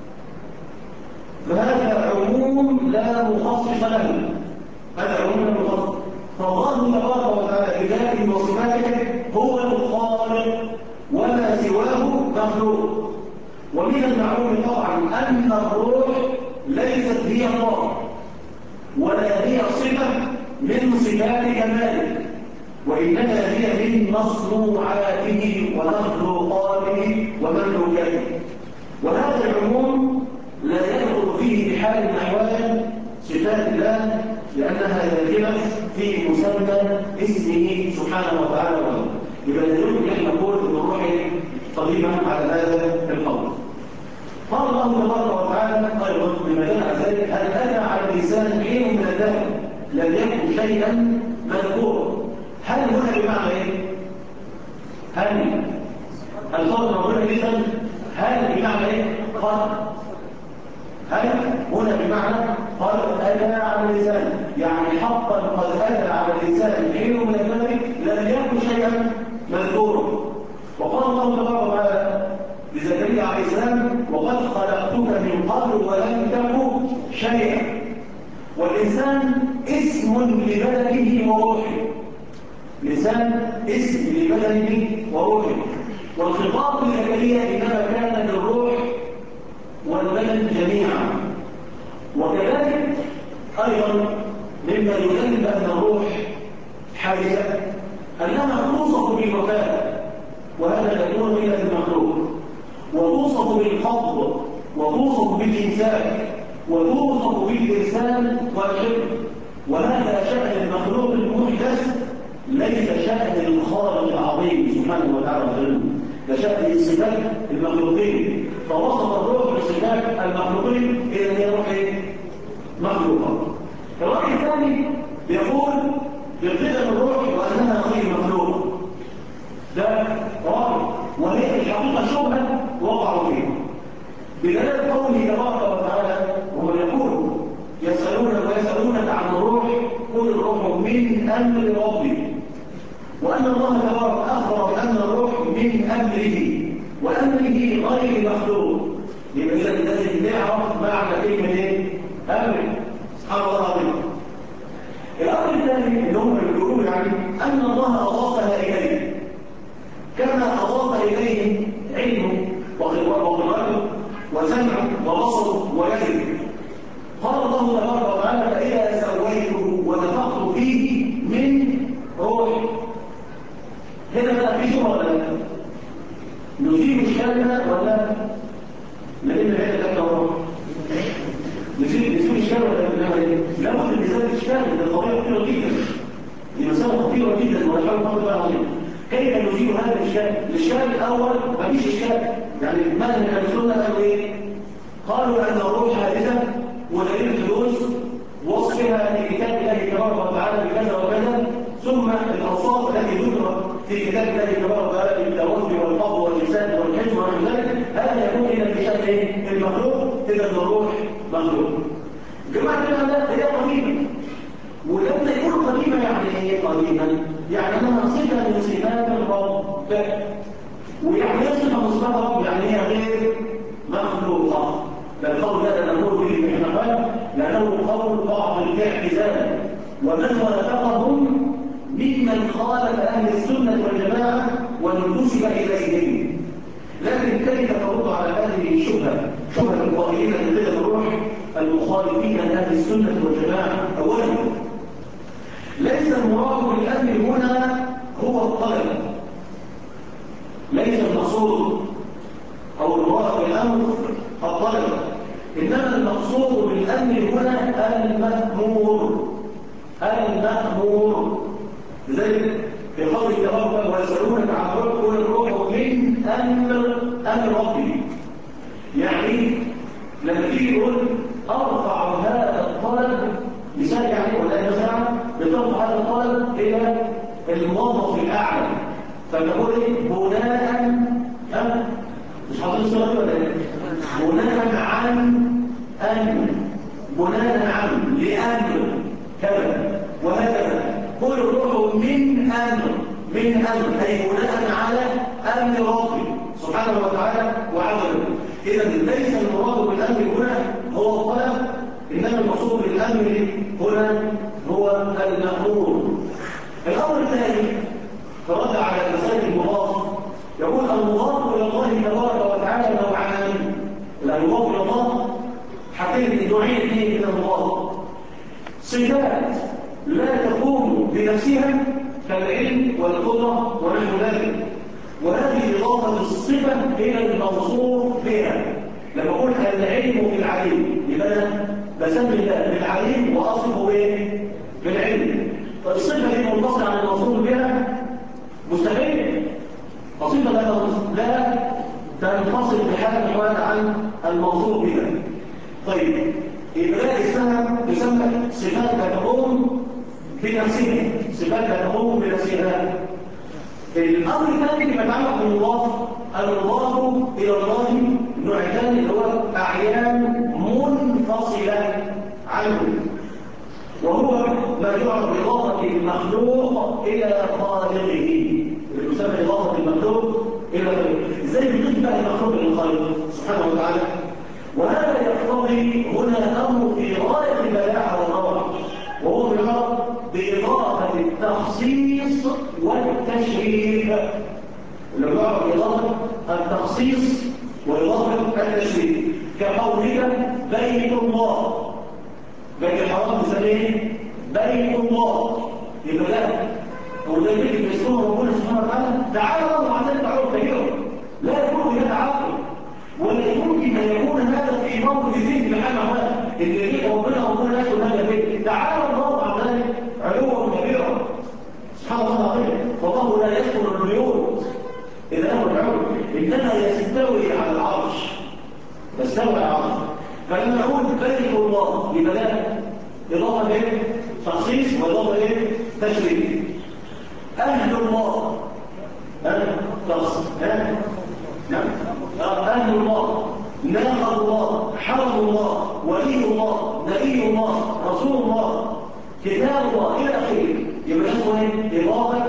فهذا عموم لا مخصص له. هذا عموم لا مخصص. فالله تبارك وتعالى بذاته وصفاته هو الخالق، وما سواه مخلوق. ومن المعلوم طبعا أن الروح ليست هي الله، ولا هي صفة من صفات كماله، وإنما هي من مصنوعاته ومخلوقاته ومملوكاته. وهذا العموم لا يدخل فيه بحال من الأحوال صفات الله، لأنها داخلة في مسمى اسمه سبحانه وتعالى وغيره. يبقى يمكن أن نقول أن الروح قديما على هذا القول. قال الله تبارك وتعالى ايضا بما جاء ذلك: هل اتى على الانسان حين من الدهر لم يكن شيئا مذكورا. هل هنا بمعنى ايه؟ هل الفرق ربنا جدا؟ هل بمعنى ايه؟ قد. هل هنا بمعنى قد اتى على الانسان، يعني حقا قد اتى على الانسان حين من الدهر لم يكن شيئا مذكورا. وقال الله تبارك وتعالى لزكريا عليه السلام: وقد خلقتك من قبل ولم تك شيئا. والإنسان اسم لبدنه وروحه. الإنسان اسم لبدنه وروحه. والخطاب لزكريا إنما كان للروح والبدن جميعا. وكذلك أيضا مما يدل أن الروح حادثة أنها توصف بالوفاة، وهذا يكون إلى المخلوق، وتوصف بالقبض، وتوصف بالإمساك، وتوصف بالإرسال والحفظ. وهذا شأن المخلوق المحدث، ليس شأن الخالق العظيم سبحانه وتعالى. ده شأن صفات المخلوقين، فوصف الروح بصفات المخلوقين إلى أن هي روح مخلوقة. الرأي الثاني يقول بقدم الروح وأنها غير مخلوقة. ده رأي، وهي الحقيقة شبهة وقعوا فيها بدلالة قوله تبارك وتعالى وهو يقول: ويسألونك عن الروح قل الروح من أمر ربي. وأن الله تبارك أخبر بأن الروح من أمره، وأمره غير مخلوق. يبقى إذا لازم نعرف معنى كلمة إيه؟ أمر. سبحان الله العظيم. الأمر الثاني اللي هم يقولون يعني أن الله أضافها إليه، كما أضاف إليه علمه وقدرته وسمعه وبصره ويده. قال الله تبارك وتعالى: فإذا سويته ونفخت فيه من روحي. هنا بقى في شبهة ولا لا؟ نجيب إشكالنا ولا لأن هذا لك روح؟ نجيب إشكال ولا لا بد من إزالة إشكال. ده قضية خطيرة جدا، دي مسألة خطيرة جدا ونحاول نفكر بقى عليها. كيف نجيب هذا الإشكال؟ الإشكال الأول مفيش إشكال. يعني مثلا السنة قالوا إيه؟ قالوا أن الروح حادثة ودليل الحدوث وصفها في كتاب الله تبارك وتعالى بكذا وكذا، ثم الأوصاف التي ذكرت في كتاب الله تبارك وتعالى بالتوفي والقبض والإمساك والحزم ونحو ذلك، هذا يكون إلى بشأن المخلوق. إذا الروح مخلوق. جماعة هذا هي قديمة، ولما يقول قديمة يعني ايه قديمة؟ يعني انها صفة من صفات الرب، ويعني ايه صفة من صفات الرب؟ يعني هي غير مخلوقة. القول هذا نقول به بحنفان لأنه قول بعض الاعتزال، ومن وافقهم ممن خالف أهل السنة والجماعة وانتسب إليهم. لكن كيف ترد على هذه الشبهة، شبهة القائلين بقدم الروح المخالفين لأهل السنة والجماعة؟ أولا، ليس المراد بالأمر هنا هو الطلب، ليس المقصود أو المراد بالأمر الطلب، إنما المقصود بالأمر المأمور. المأمور لذلك في قول تبارك ويسألونك عن الروح قل الروح من أمر ربي. يعني لما تيجي يقول أرفع هذا الطلب مثال يعني ولا مثلا بترفع هذا الطلب إلى الموظف الأعلى فتقول بناء مش حاطين الصورة ولا ايه؟ بناء عن بناء عن لأمر كذا وهكذا. قل الروح من أمر أي بناء على أمر ربي سبحانه وتعالى وعمله. إذا ليس المراد بالأمر هنا هو الطلب، إنما المقصود بالأمر هنا هو المأمور. الأمر الثاني فرد على المسائل المضاف يقول المضاف إلى الله تبارك وتعالى نوعان. المضاف إلى الله حقيقة نوعين اثنين من المضاف: صفات لا تقوم بنفسها كالعلم والقدرة ونحو ذلك، وهذه إضافة الصفة إلى الموصوف بها. لما أقول العلم بالعليم يبقى أنا بسمي الله بالعليم وأصفه بإيه؟ بالعلم. فالصفة دي منفصلة عن الموصوف بها مستحيل. الصفة لا تنفصل بحال الحوال عن الموصوف بها. طيب يبقى اسمها تسمى صفات لا تقوم بنفسها، صفات لا تقوم بنفسها. الأمر الثاني فيما يتعلق بالمضاف إلى الله النوع الثاني اللي هو أعيان منفصلة عنه، وهو ما يعرف بإضافة المخلوق إلى خالقه. اللي يسمى إضافة المخلوق إلى خالقه. إزاي بيضيف بقى المخلوق للخالق سبحانه وتعالى؟ وهذا يقتضي هنا أمر في غاية البلاعة والروعة، وهو يعرف بإضافة التخصيص والتشريف. اللي يعرف بإضافة التخصيص وإضافة التشريف كقولك بيت الله. بيت الحرام بسميه بيت الله. يبقى لا هو ده البيت اللي اسمه ربنا سبحانه وتعالى تعالى الله عن ذلك تعالى تجيره. لا يكون هذا عقل، ولا يمكن ان يكون هذا في موقف ذهن بحال هذا اللي ليه ربنا يسكن هذا البيت. تعالى الله عن ذلك علوا كبيرا سبحان الله العظيم. فالله لا يسكن البيوت اذا له العلو، انما يستوي على العرش، يستوي على العرش. فلما نقول بيت الله يبقى ده اضافه ايه؟ تخصيص واضافه ايه؟ تشريف. اهل الله نعم أهل الله، ناقة الله، حرم الله، ولي الله، نبي الله، رسول الله، كتاب الله إلى آخره. يبقى اسمه ايه؟ إضافة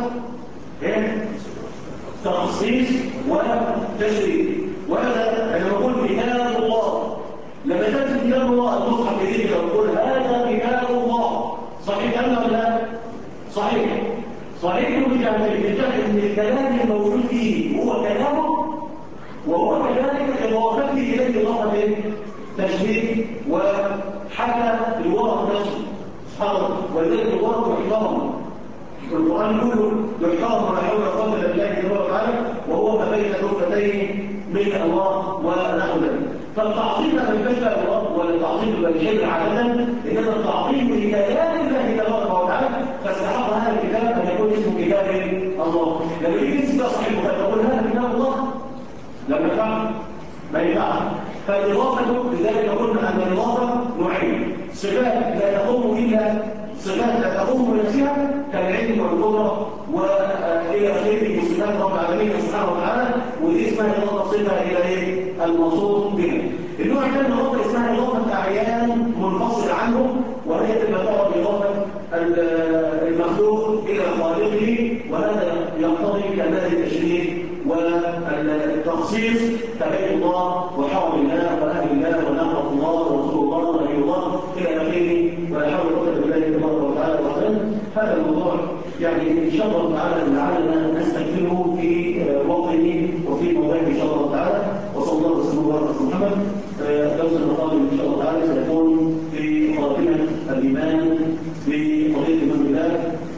تخصيص وتشريف. وهذا لما نقول كتاب الله، لما تأتي كتاب الله المصحف يجي يقول هذا كتاب الله، صحيح ولا لا؟ صحيح. صحيح بجانب ان الكلام الموجود فيه هو كلامه، وهو كذلك إضافته إليه إضافة تشبيه. وحتى الورق نفسه سبحان الله، ولذلك الورق يحترم. القرآن كله يحترم ولا حول ولا قوة إلا بالله تبارك وتعالى، وهو ما بين دفتين من الله ونحو ذلك. فالتعظيم ما ينبغي الله ولا التعظيم بالشيء عادة، انما التعظيم لكلام الله تبارك وتعالى، فاستحق هذا الكتاب ان يكون اسمه كتاب الله. لما يجي اسم صحيح البخاري تقول هذا كتاب الله، لما ينفع ما ينفعش. فالاضافه لذلك قلنا ان الاضافه نوعين: صفات لا تقوم الا صفات لا تقوم بنفسها كالعلم والقدره والى اخره من صفات رب العالمين سبحانه وتعالى، ودي اسمها اضافه صفه الى الموصوف بها. النوع الثاني اضافه اسمها اضافه اعيان منفصل عنه، وهي تبقى تعرف اضافه المخلوق الى خالقه، وهذا يقتضي كمال التشريف والتخصيص كبيت الله وحرم الله واهل الله ونعمه الله ورسول الله ونبي الله الى اخره، ولا حول ولا قوه الا بالله تبارك وتعالى وسلم. هذا الموضوع يعني ان شاء الله تعالى لعلنا نستكمله في وقته وفي موضوعه ان شاء الله تعالى. وصلى الله وسلم وبارك على محمد. درس القادم ان شاء الله تعالى سيكون في خاتمه الايمان بقضيه من الله.